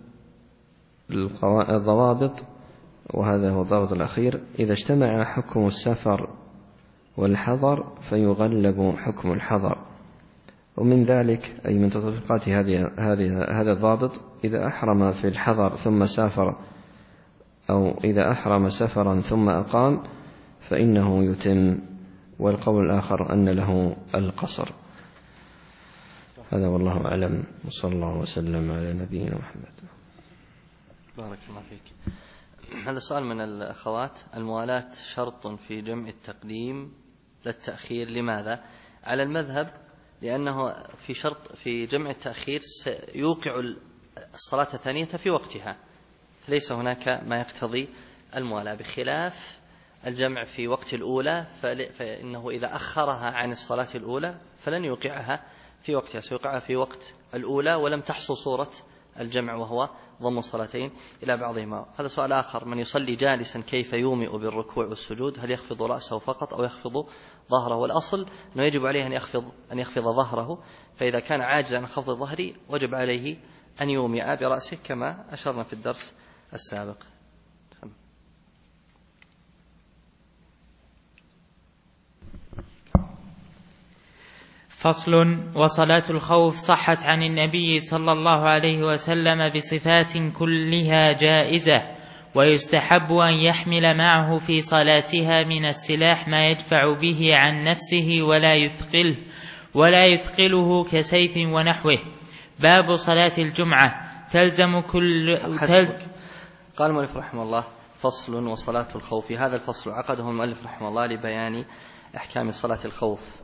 الضوابط، وهذا هو الضابط الأخير، إذا اجتمع حكم السفر والحضر فيغلب حكم الحضر. ومن ذلك أي من تطبيقات هذا الضابط إذا أحرم في الحضر ثم سافر، أو إذا أحرم سفرا ثم أقام فإنه يتم. والقول الآخر أن له القصر. هذا والله أعلم، وصلى الله وسلم على نبينا محمد. بارك الله فيك. هذا سؤال من الأخوات: الموالاة شرط في جمع التقديم للتأخير، لماذا؟ على المذهب لأنه في شرط في جمع التأخير يوقع الصلاة الثانية في وقتها، فليس هناك ما يقتضي الموالاة، بخلاف الجمع في وقت الأولى فإنه إذا أخرها عن الصلاة الأولى فلن يوقعها في وقتها، سيوقعها في وقت الأولى ولم تحصل صورة الجمع وهو ضم الصلاتين إلى بعضهما. هذا سؤال آخر: من يصلي جالسا كيف يومئ بالركوع والسجود؟ هل يخفض رأسه فقط أو يخفض ظهره؟ والأصل أنه يجب عليه أن يخفض ظهره، فإذا كان عاجزا عن خفض ظهره وجب عليه أن يومئ برأسه كما أشرنا في الدرس السابق. فصل: وصلاة الخوف صحت عن النبي صلى الله عليه وسلم بصفات كلها جائزة، ويستحب أن يحمل معه في صلاتها من السلاح ما يدفع به عن نفسه ولا يثقله كسيف ونحوه. باب صلاة الجمعة تلزم كل قال المؤلف رحمه الله: فصل: وصلاة الخوف. هذا الفصل عقده المؤلف رحمه الله لبيان أحكام صلاة الخوف.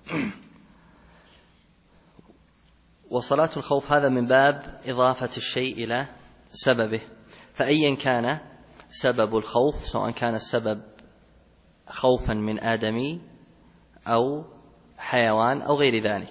وصلاة الخوف هذا من باب إضافة الشيء إلى سببه، فأيا كان سبب الخوف، سواء كان السبب خوفا من آدمي أو حيوان أو غير ذلك.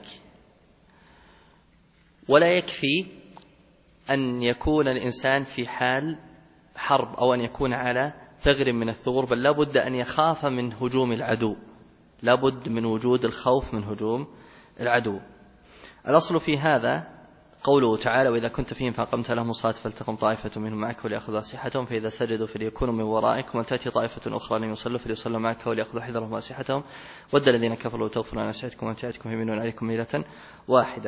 ولا يكفي أن يكون الإنسان في حال حرب أو أن يكون على ثغر من الثغور، بل لابد أن يخاف من هجوم العدو، لابد من وجود الخوف من هجوم العدو. الأصل في هذا قوله تعالى: وإذا كنت فيهم فأقمت لهم الصلاة فلتقم طائفة منهم معك وليأخذوا أسلحتهم فإذا سجدوا فليكونوا من ورائكم ولتأتي طائفة أخرى لم يصلوا فليصلوا معك وليأخذوا حذرهم وأسلحتهم ود الذين كفروا تغفروا عن أسلحتكم وأمتعتكم يمينون عليكم ميلة واحدة.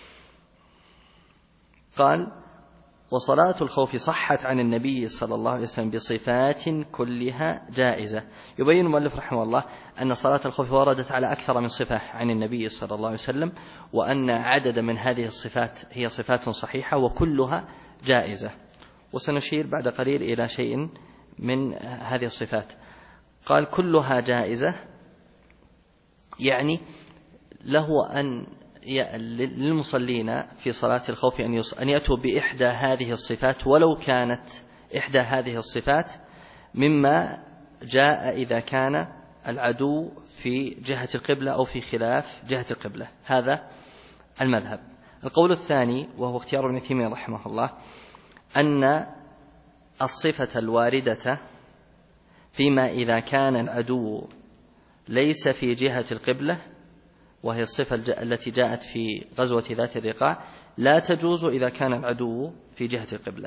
قال: وصلاة الخوف صحت عن النبي صلى الله عليه وسلم بصفات كلها جائزة. يبين المؤلف رحمه الله أن صلاة الخوف وردت على أكثر من صفة عن النبي صلى الله عليه وسلم، وأن عدد من هذه الصفات هي صفات صحيحة وكلها جائزة. وسنشير بعد قليل إلى شيء من هذه الصفات. قال: كلها جائزة، يعني له أن للمصلين في صلاة الخوف أن يأتوا بإحدى هذه الصفات، ولو كانت إحدى هذه الصفات مما جاء إذا كان العدو في جهة القبلة أو في خلاف جهة القبلة. هذا المذهب. القول الثاني وهو اختيار ابن تيمية رحمه الله أن الصفة الواردة فيما إذا كان العدو ليس في جهة القبلة، وهي الصفة التي جاءت في غزوة ذات الرقاع، لا تجوز إذا كان العدو في جهة القبلة.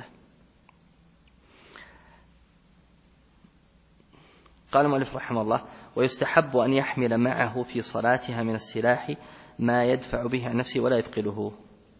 قال المؤلف رحمه الله: ويستحب أن يحمل معه في صلاتها من السلاح ما يدفع به عن نفسه ولا يثقله،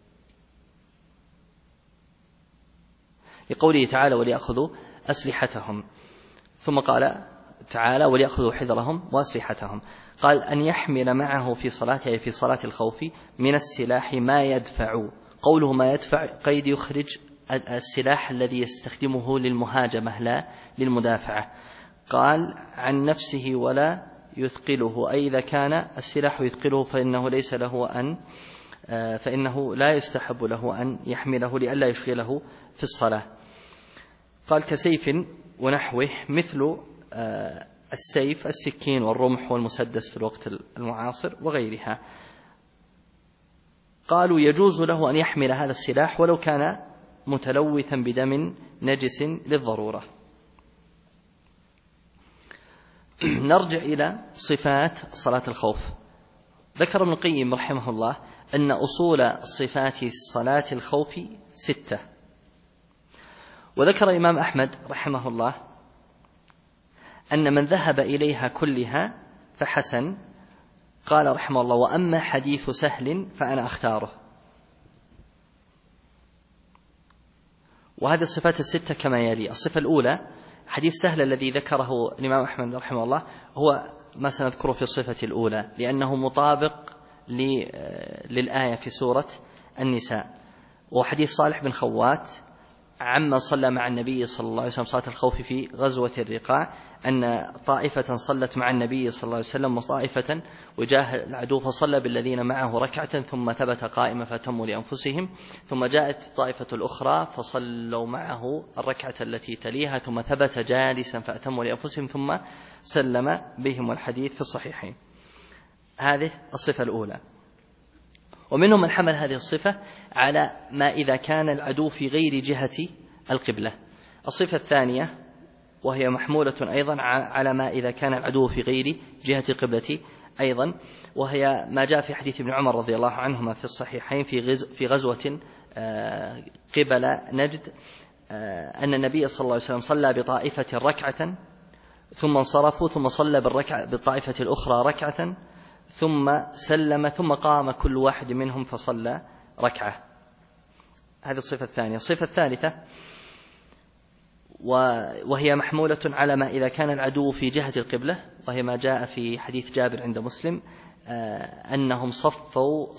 لقوله تعالى وليأخذوا أسلحتهم، ثم قال تعالى وليأخذوا حذرهم وأسلحتهم. قال أن يحمل معه في صلاته أي في صلاة الخوف من السلاح ما يدفع. قوله ما يدفع قيد يخرج السلاح الذي يستخدمه للمهاجمة لا للمدافعة. قال عن نفسه ولا يثقله، أي إذا كان السلاح يثقله فإنه ليس له فإنه لا يستحب له أن يحمله لئلا يشغله في الصلاة. قال كسيف ونحوه، مثل السيف السكين والرمح والمسدس في الوقت المعاصر وغيرها. قالوا يجوز له أن يحمل هذا السلاح ولو كان متلوثا بدم نجس للضرورة. نرجع إلى صفات صلاة الخوف. ذكر ابن القيم رحمه الله أن أصول صفات صلاة الخوف 6، وذكر الإمام أحمد رحمه الله أن من ذهب إليها كلها فحسن. قال رحمه الله وأما حديث سهل فأنا أختاره. وهذه الصفات 6 كما يلي. الصفة الأولى حديث سهل الذي ذكره الإمام أحمد رحمه الله هو ما سنذكره في الصفة الأولى لأنه مطابق للآية في سورة النساء. وحديث صالح بن خوات عما صلى مع النبي صلى الله عليه وسلم صلاة الخوف في غزوة الرقاع أن طائفة صلت مع النبي صلى الله عليه وسلم وطائفة وجاه العدو فصلى بالذين معه ركعة ثم ثبت قائما فأتموا لأنفسهم، ثم جاءت الطائفة الأخرى فصلوا معه الركعة التي تليها ثم ثبت جالسا فأتموا لأنفسهم ثم سلم بهم، الحديث في الصحيحين. هذه الصفة الأولى. ومنهم من حمل هذه الصفة على ما إذا كان العدو في غير جهة القبلة. الصفة الثانية وهي محمولة أيضا على ما إذا كان العدو في غير جهة القبلة أيضا، وهي ما جاء في حديث ابن عمر رضي الله عنهما في الصحيحين في غزوة قبل نجد أن النبي صلى الله عليه وسلم صلى بطائفة ركعة ثم انصرفوا ثم صلى بالطائفة الأخرى ركعة ثم سلم ثم قام كل واحد منهم فصلى ركعة. هذه الصفة الثانية. الصفة الثالثة وهي محمولة على ما إذا كان العدو في جهة القبلة، وهي ما جاء في حديث جابر عند مسلم أنهم صفوا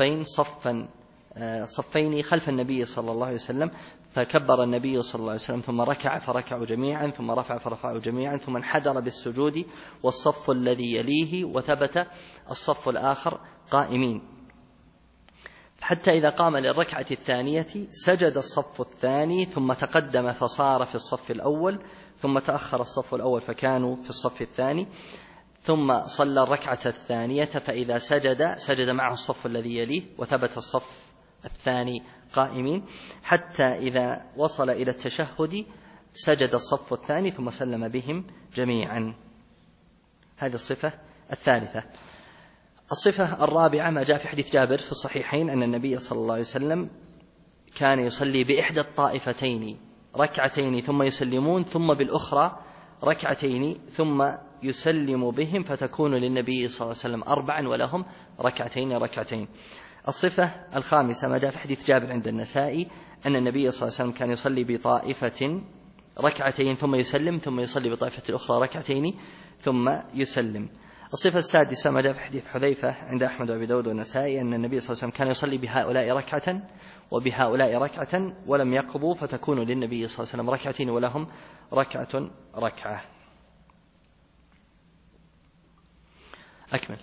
صفين خلف النبي صلى الله عليه وسلم، فكبر النبي صلى الله عليه وسلم ثم ركع فركعوا جميعا ثم رفع فرفعوا جميعا ثم انحدر بالسجود والصف الذي يليه وثبت الصف الآخر قائمين، حتى إذا قام للركعة الثانية سجد الصف الثاني ثم تقدم فصار في الصف الأول ثم تأخر الصف الأول فكانوا في الصف الثاني ثم صلى الركعة الثانية فإذا سجد معه الصف الذي يليه وثبت الصف الثاني قائمين، حتى إذا وصل إلى التشهد سجد الصف الثاني ثم سلم بهم جميعا. هذه الصفة الثالثة. الصفة الرابعة ما جاء في حديث جابر في الصحيحين أن النبي صلى الله عليه وسلم كان يصلي بإحدى الطائفتين ركعتين ثم يسلمون ثم بالأخرى ركعتين ثم يسلم بهم فتكون للنبي صلى الله عليه وسلم 4 ولهم ركعتين. الصفة الخامسة ما جاء في حديث جابر عند النسائي أن النبي صلى الله عليه وسلم كان يصلي بطائفة ركعتين ثم يسلم ثم يصلي بطائفة الأخرى ركعتين ثم يسلم. الصفة السادسة ما جاء في حديث حذيفة عند أحمد وأبي داود والنسائي أن النبي صلى الله عليه وسلم كان يصلي بهؤلاء ركعة وبهؤلاء ركعة ولم يقضوا فتكون للنبي صلى الله عليه وسلم ركعتين ولهم ركعة. أكمل.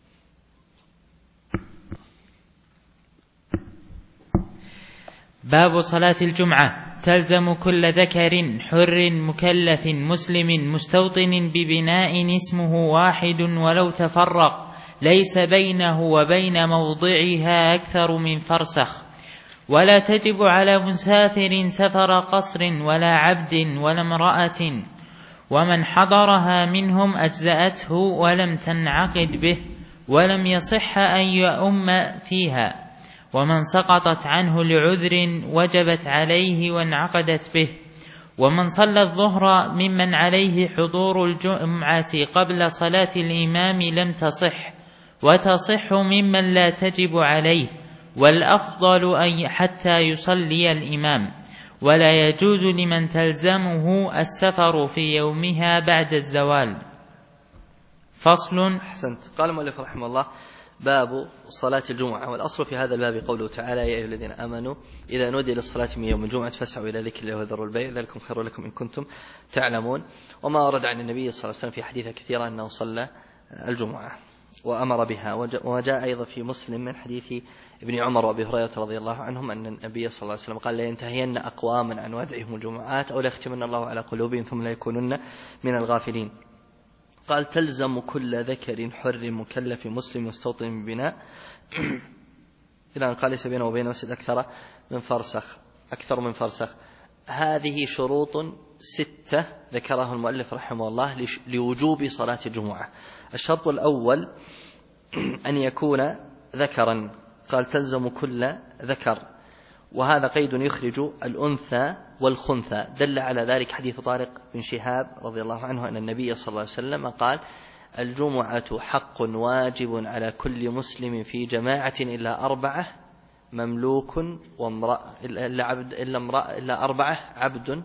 باب صلاة الجمعة. تلزم كل ذكر حر مكلف مسلم مستوطن ببناء اسمه واحد ولو تفرق ليس بينه وبين موضعها أكثر من فرسخ، ولا تجب على مسافر سفر قصر ولا عبد ولا امرأة، ومن حضرها منهم أجزأته ولم تنعقد به ولم يصح أن يؤم فيها، ومن سقطت عنه لعذر وجبت عليه وانعقدت به، ومن صلى الظهر ممن عليه حضور الجمعة قبل صلاة الإمام لم تصح، وتصح ممن لا تجب عليه، والأفضل أن حتى يصلي الإمام، ولا يجوز لمن تلزمه السفر في يومها بعد الزوال. فصل. أحسنت. قال المؤلف رحمه الله: باب صلاة الجمعة. والأصل في هذا الباب قوله تعالى: يا أيها الذين آمنوا إذا نودي للصلاة من يوم الجمعة فاسعوا إلى ذكر الله وذروا البيع ذلكم خير لكم إن كنتم تعلمون. وما ورد عن النبي صلى الله عليه وسلم في حديث كثيرة أنه صلى الجمعة وأمر بها. وجاء أيضا في مسلم من حديث ابن عمر وأبي هريرة رضي الله عنهم أن النبي صلى الله عليه وسلم قال: لا ينتهين أقوام عن ودعهم الجمعات أو لا يختمن الله على قلوبهم ثم لا يكونن من الغافلين. قال: تلزم كل ذكر حر مكلف مسلم مستوطن ببناء إلى أن قال: ليس بينه وبين مسجد أكثر من فرسخ. هذه شروط 6 ذكرها المؤلف رحمه الله لوجوب صلاة الجمعة. الشرط الأول أن يكون ذكرا. قال: تلزم كل ذكر، وهذا قيد يخرج الأنثى والخنثى. دل على ذلك حديث طارق بن شهاب رضي الله عنه أن النبي صلى الله عليه وسلم قال: الجمعة حق واجب على كل مسلم في جماعة إلا 4 مملوك إلا 4 عبد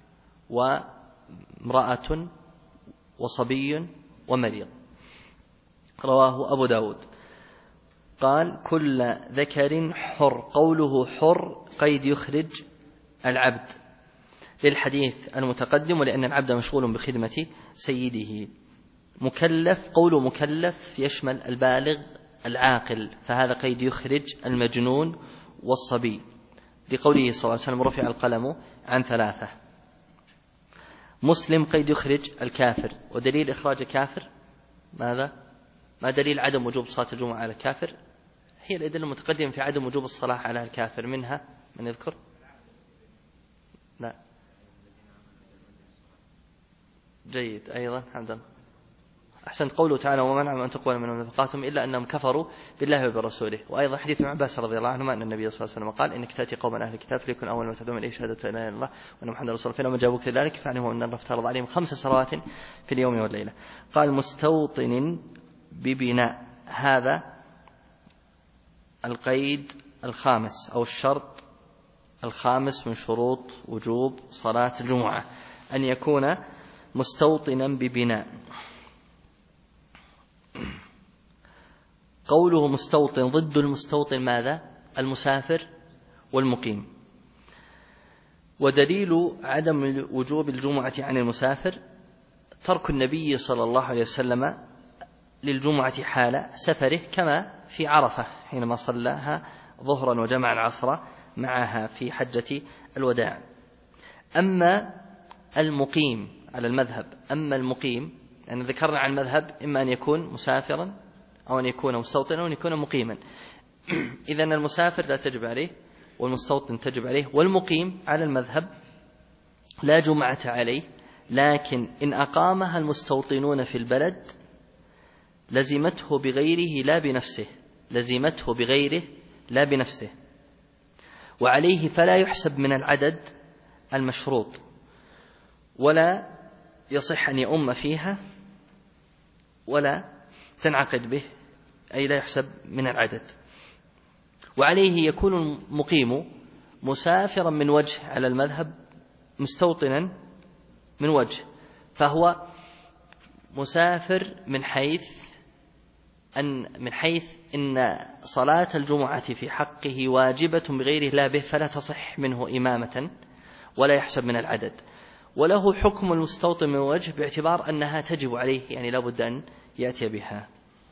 وامرأة وصبي ومريض. رواه أبو داود. قال: كل ذكر حر. قوله حر قيد يخرج العبد للحديث المتقدم، ولأن العبد مشغول بخدمة سيده. مكلف، قوله مكلف يشمل البالغ العاقل، فهذا قيد يخرج المجنون والصبي، لقوله صلى الله عليه وسلم: رفع القلم عن 3. مسلم قيد يخرج الكافر. ودليل إخراج الكافر ماذا؟ ما دليل عدم وجوب صلاة الجمعة على الكافر؟ هي الأدلة المتقدمة في عدم وجوب الصلاة على الكافر. منها من يذكر؟ لا. جيد. أيضا حمدا. أحسنت. قوله تعالى: ومنعهم أن تقبل منهم نفقاتهم إلا أنهم كفروا بالله وبرسوله. وأيضا حديث ابن عباس رضي الله عنهما أن النبي صلى الله عليه وسلم قال: إنك تأتي قوما أهل الكتاب فليكن أول ما تدعوهم إليه شهادة لا إله إلا الله وأن محمدا رسول الله، فلما جاءوك لذلك فاعلموا أن الله افترض عليهم 5 صلوات في اليوم والليلة. قال: مستوطن ببناء. هذا القيد الخامس أو الشرط الخامس من شروط وجوب صلاة الجمعة، أن يكون مستوطنا ببناء. قوله مستوطن ضد المستوطن ماذا؟ المسافر والمقيم. ودليل عدم وجوب الجمعة عن المسافر ترك النبي صلى الله عليه وسلم للجمعة حال سفره، كما في عرفة حينما صلاها ظهرا وجمع العصر معها في حجة الوداع. أما المقيم على المذهب، أما المقيم يعني ذكرنا عن المذهب إما أن يكون مسافرا أو أن يكون مستوطنا أو أن يكون مقيما. إذن المسافر لا تجب عليه والمستوطن تجب عليه، والمقيم على المذهب لا جمعة عليه، لكن إن أقامها المستوطنون في البلد لزمته بغيره لا بنفسه، لزمته بغيره لا بنفسه، وعليه فلا يحسب من العدد المشروط، ولا يصح أن يؤم فيها ولا تنعقد به، أي لا يحسب من العدد. وعليه يكون المقيم مسافرا من وجه على المذهب، مستوطنا من وجه، فهو مسافر من حيث إن صلاة الجمعة في حقه واجبة بغيره لا به، فلا تصح منه إمامة ولا يحسب من العدد. وله حكم المستوطن من وجه باعتبار أنها تجب عليه، يعني لا بد أن يأتي بها.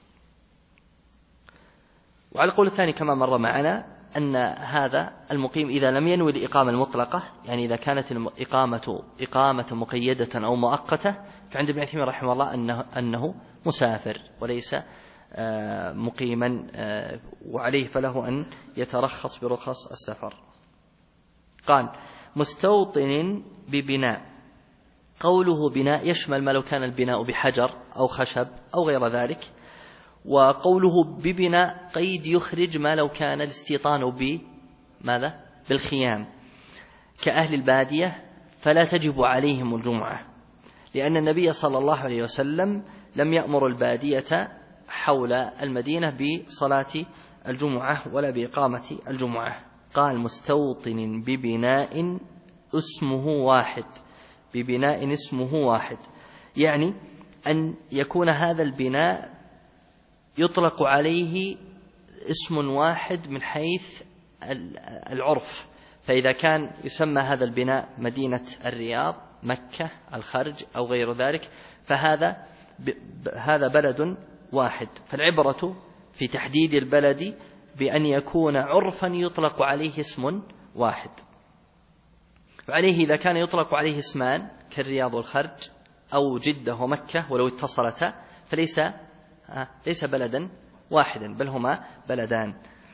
وعلى القول الثاني كما مر معنا أن هذا المقيم إذا لم ينوي الإقامة المطلقة، يعني إذا كانت الإقامة إقامة مقيدة أو مؤقتة، فعند ابن عثيمين رحمه الله أنه مسافر وليس مقيما، وعليه فله أن يترخص برخص السفر. قال: مستوطن ببناء. قوله بناء يشمل ما لو كان البناء بحجر أو خشب أو غير ذلك، وقوله ببناء قيد يخرج ما لو كان الاستيطان بماذا؟ بالخيام كأهل البادية، فلا تجب عليهم الجمعة، لأن النبي صلى الله عليه وسلم لم يأمر البادية حول المدينة بصلاة الجمعة ولا بإقامة الجمعة. قال مستوطن ببناء اسمه واحد، ببناء اسمه واحد، يعني أن يكون هذا البناء يطلق عليه اسم واحد من حيث العرف، فإذا كان يسمى هذا البناء مدينة الرياض، مكة، الخرج أو غير ذلك، فهذا بلد واحد. فالعبرة في تحديد البلد بأن يكون عرفا يطلق عليه اسم واحد. وعليه إذا كان يطلق عليه اسمان كالرياض والخرج أو جدة ومكة ولو اتصلتا فليس بلدا واحدا، بل هما بلدان.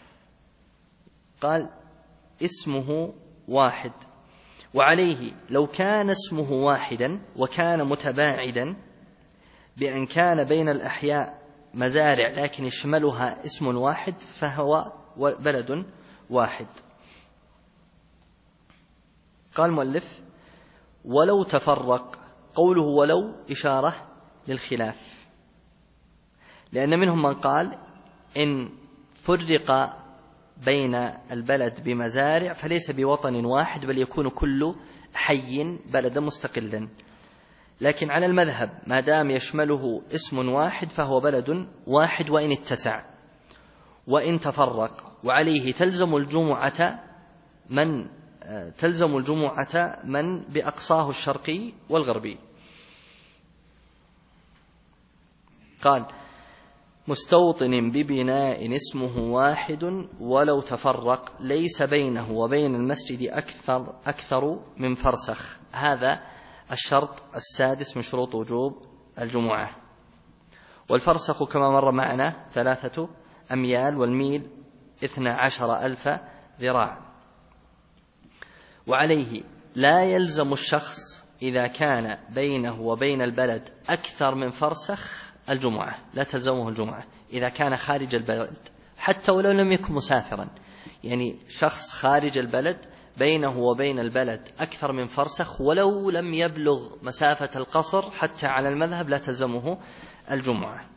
قال اسمه واحد. وعليه لو كان اسمه واحدا وكان متباعدا بأن كان بين الأحياء مزارع لكن يشملها اسم واحد فهو بلد واحد. قال المؤلف ولو تفرق، قوله ولو إشارة للخلاف، لأن منهم من قال إن فرق بين البلد بمزارع فليس بوطن واحد بل يكون كل حي بلدا مستقلا، لكن على المذهب ما دام يشمله اسم واحد فهو بلد واحد وإن اتسع وإن تفرق. وعليه تلزم الجمعة من بأقصاه الشرقي والغربي. قال مستوطن ببناء اسمه واحد ولو تفرق ليس بينه وبين المسجد أكثر من فرسخ. هذا الشرط السادس من شروط وجوب الجمعة. والفرسخ كما مر معنا 3 أميال، والميل 12,000 ذراع. وعليه لا يلزم الشخص إذا كان بينه وبين البلد أكثر من فرسخ الجمعة، لا تلزمه الجمعة إذا كان خارج البلد حتى ولو لم يكن مسافرا. يعني شخص خارج البلد بينه وبين البلد أكثر من فرسخ ولو لم يبلغ مسافة القصر حتى على المذهب لا تلزمه الجمعة.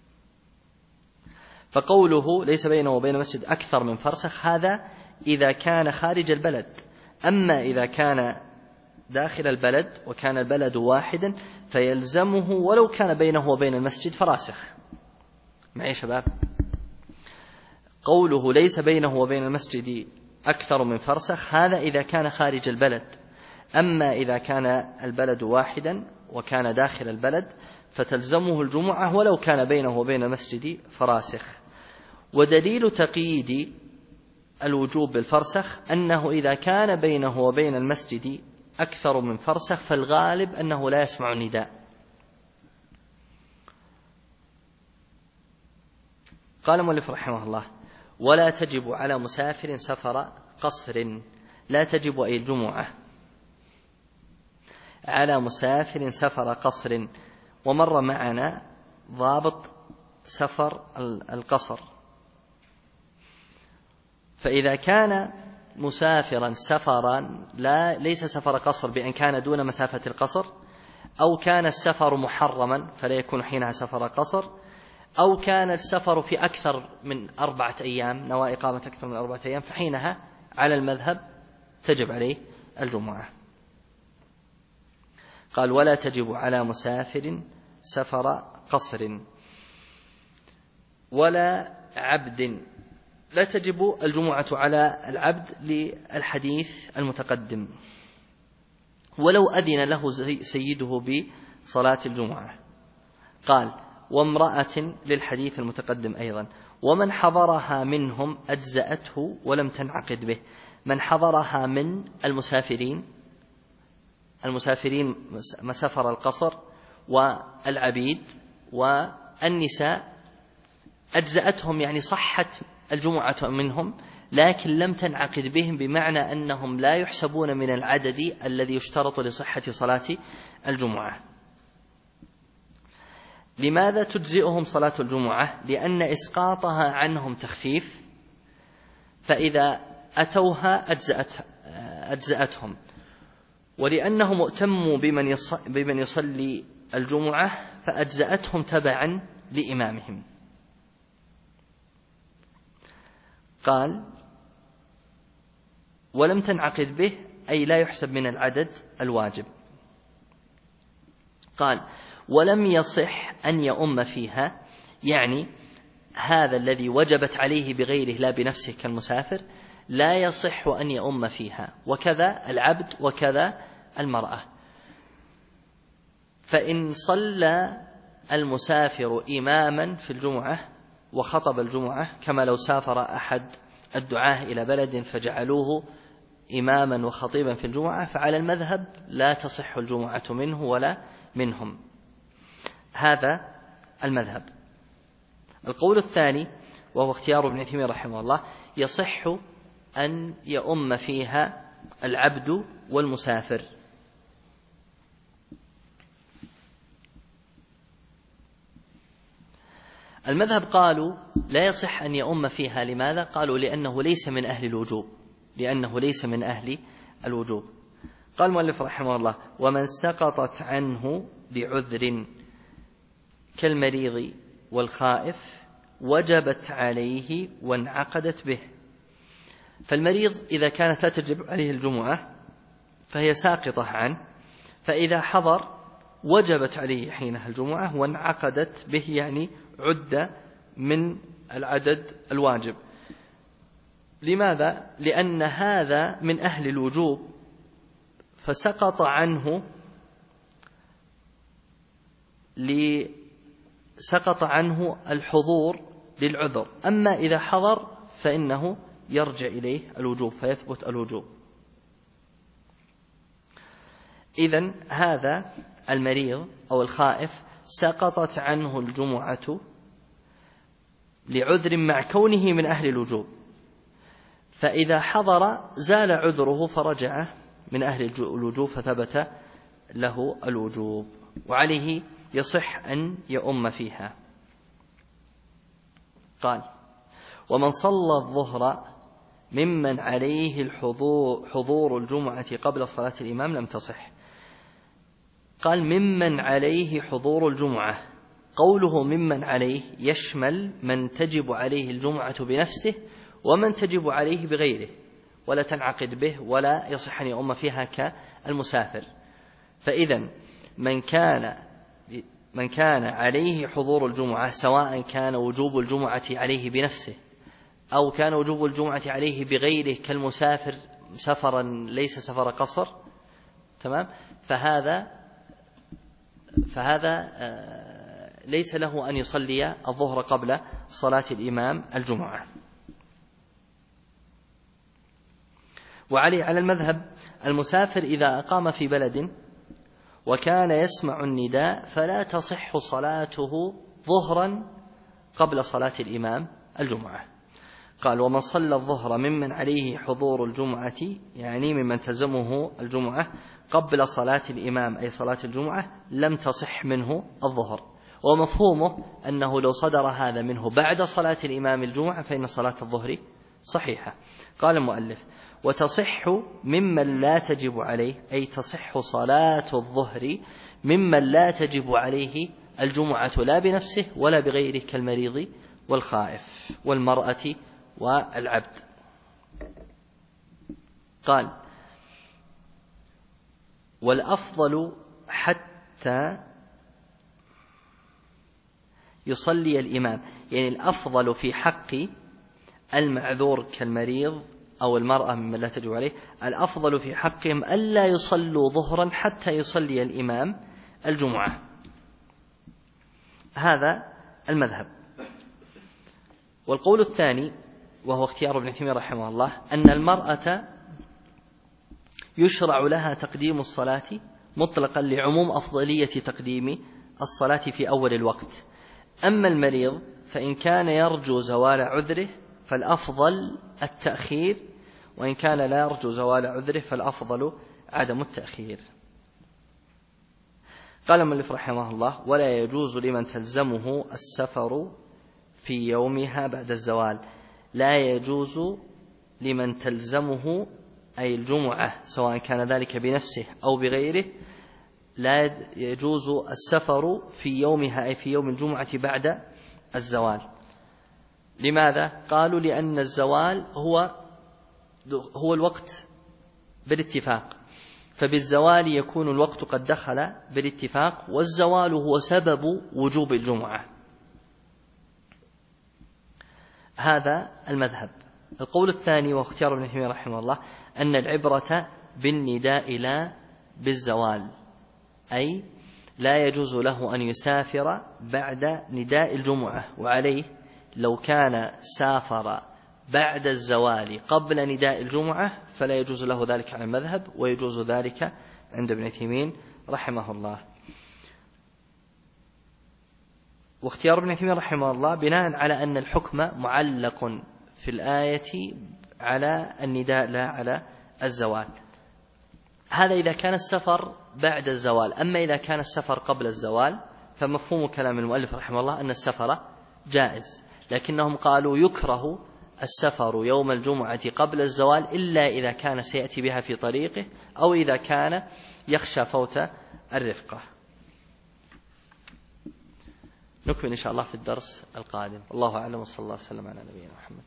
فقوله ليس بينه وبين المسجد أكثر من فرسخ هذا إذا كان خارج البلد. أما إذا كان داخل البلد وكان البلد واحدا فيلزمه ولو كان بينه وبين المسجد فراسخ. معي شباب؟ قوله ليس بينه وبين المسجد أكثر من فرسخ هذا إذا كان خارج البلد. أما إذا كان البلد واحدا وكان داخل البلد فتلزمه الجمعة ولو كان بينه وبين المسجد فراسخ. ودليل تقييد الوجوب بالفرسخ أنه إذا كان بينه وبين المسجد أكثر من فرسخ فالغالب أنه لا يسمع النداء. قال المؤلف رحمه الله ولا تجب على مسافر سفر قصر. لا تجب أي الجمعة على مسافر سفر قصر. ومر معنا ضابط سفر القصر. فإذا كان مسافرا سفرا ليس سفر قصر بأن كان دون مسافة القصر، أو كان السفر محرما فلا يكون حينها سفر قصر، أو كان السفر في أكثر من 4 أيام، نوى إقامة أكثر من 4 أيام، فحينها على المذهب تجب عليه الجمعة. قال ولا تجب على مسافر سفر قصر ولا عبد. لا تجب الجمعة على العبد للحديث المتقدم ولو أذن له سيده بصلاة الجمعة. قال وامرأة للحديث المتقدم أيضا. ومن حضرها منهم أجزأته ولم تنعقد به. من حضرها من المسافرين مسافر القصر والعبيد والنساء أجزأتهم، يعني صحت الجمعة منهم لكن لم تنعقد بهم، بمعنى أنهم لا يحسبون من العدد الذي يشترط لصحة صلاة الجمعة. لماذا تجزئهم صلاة الجمعة؟ لأن إسقاطها عنهم تخفيف، فإذا أتوها أجزأتهم، ولأنهم ائتموا بمن يصلي الجمعة فأجزأتهم تبعا لإمامهم. قال ولم تنعقد به أي لا يحسب من العدد الواجب. قال ولم يصح أن يؤم فيها، يعني هذا الذي وجبت عليه بغيره لا بنفسه كالمسافر لا يصح أن يؤم فيها، وكذا العبد وكذا المرأة. فإن صلى المسافر إماما في الجمعة وخطب الجمعة، كما لو سافر أحد الدعاة إلى بلد فجعلوه إماما وخطيبا في الجمعة، فعلى المذهب لا تصح الجمعة منه ولا منهم. هذا المذهب. القول الثاني وهو اختيار ابن تيمية رحمه الله، يصح أن يؤم فيها العبد والمسافر. المذهب قالوا لا يصح أن يؤم فيها. لماذا؟ قالوا لأنه ليس من أهل الوجوب، لأنه ليس من أهل الوجوب. قال المؤلف رحمه الله ومن سقطت عنه بعذر كالمريض والخائف وجبت عليه وانعقدت به. فالمريض إذا كانت لا تجب عليه الجمعة فهي ساقطة عنه، فإذا حضر وجبت عليه حينها الجمعة وانعقدت به، يعني عد من العدد الواجب. لماذا؟ لأن هذا من أهل الوجوب فسقط عنه سقط عنه الحضور للعذر، أما إذا حضر فإنه يرجع إليه الوجوب فيثبت الوجوب. إذن هذا المريض أو الخائف سقطت عنه الجمعة لعذر مع كونه من أهل الوجوب، فإذا حضر زال عذره فرجع من أهل الوجوب فثبت له الوجوب، وعليه يصح أن يؤم فيها. قال ومن صلى الظهر ممن عليه حضور الجمعة قبل صلاة الإمام لم تصح. قال ممن عليه حضور الجمعة، قوله ممن عليه يشمل من تجب عليه الجمعة بنفسه ومن تجب عليه بغيره، ولا تنعقد به ولا يصح أن يؤم فيها كالمسافر. فإذا من كان عليه حضور الجمعة، سواء كان وجوب الجمعة عليه بنفسه أو كان وجوب الجمعة عليه بغيره كالمسافر سفرا ليس سفر قصر، تمام، فهذا ليس له أن يصلي الظهر قبل صلاة الإمام الجمعة. على المذهب المسافر إذا أقام في بلد وكان يسمع النداء فلا تصح صلاته ظهرا قبل صلاة الإمام الجمعة. قال ومن صلى الظهر ممن عليه حضور الجمعة، يعني ممن تلزمه الجمعة قبل صلاة الإمام أي صلاة الجمعة، لم تصح منه الظهر. ومفهومه أنه لو صدر هذا منه بعد صلاة الإمام الجمعة فإن صلاة الظهر صحيحة. قال المؤلف وتصح ممن لا تجب عليه، أي تصح صلاة الظهر ممن لا تجب عليه الجمعة لا بنفسه ولا بغيره كالمريض والخائف والمرأة والعبد. قال والأفضل حتى يصلي الإمام، يعني الأفضل في حق المعذور كالمريض أو المرأة ممن لا تجب عليه، الأفضل في حقهم ألا يصلوا ظهرا حتى يصلي الإمام الجمعة. هذا المذهب. والقول الثاني وهو اختيار ابن تيمية رحمه الله أن المرأة يشرع لها تقديم الصلاة مطلقا لعموم أفضلية تقديم الصلاة في أول الوقت. أما المريض فإن كان يرجو زوال عذره فالأفضل التأخير، وإن كان لا يرجو زوال عذره فالأفضل عدم التأخير. قال المؤلف رحمه الله ولا يجوز لمن تلزمه السفر في يومها بعد الزوال. لا يجوز لمن تلزمه أي الجمعة سواء كان ذلك بنفسه أو بغيره، لا يجوز السفر في يومها أي في يوم الجمعة بعد الزوال. لماذا؟ قالوا لأن الزوال هو الوقت بالاتفاق، فبالزوال يكون الوقت قد دخل بالاتفاق، والزوال هو سبب وجوب الجمعة. هذا المذهب. القول الثاني واختيار ابن تيمية رحمه الله أن العبرة بالنداء لا بالزوال، أي لا يجوز له أن يسافر بعد نداء الجمعة، وعليه لو كان سافر بعد الزوال قبل نداء الجمعة فلا يجوز له ذلك على المذهب، ويجوز ذلك عند ابن تيمية رحمه الله. واختيار ابن تيمية رحمه الله بناء على أن الحكم معلق في الآية على النداء لا على الزوال. هذا إذا كان السفر بعد الزوال. أما إذا كان السفر قبل الزوال فمفهوم كلام المؤلف رحمه الله أن السفر جائز، لكنهم قالوا يكره السفر يوم الجمعة قبل الزوال إلا إذا كان سيأتي بها في طريقه أو إذا كان يخشى فوت الرفقة. نكمل إن شاء الله في الدرس القادم. الله أعلم، وصلى الله وسلم على نبينا محمد.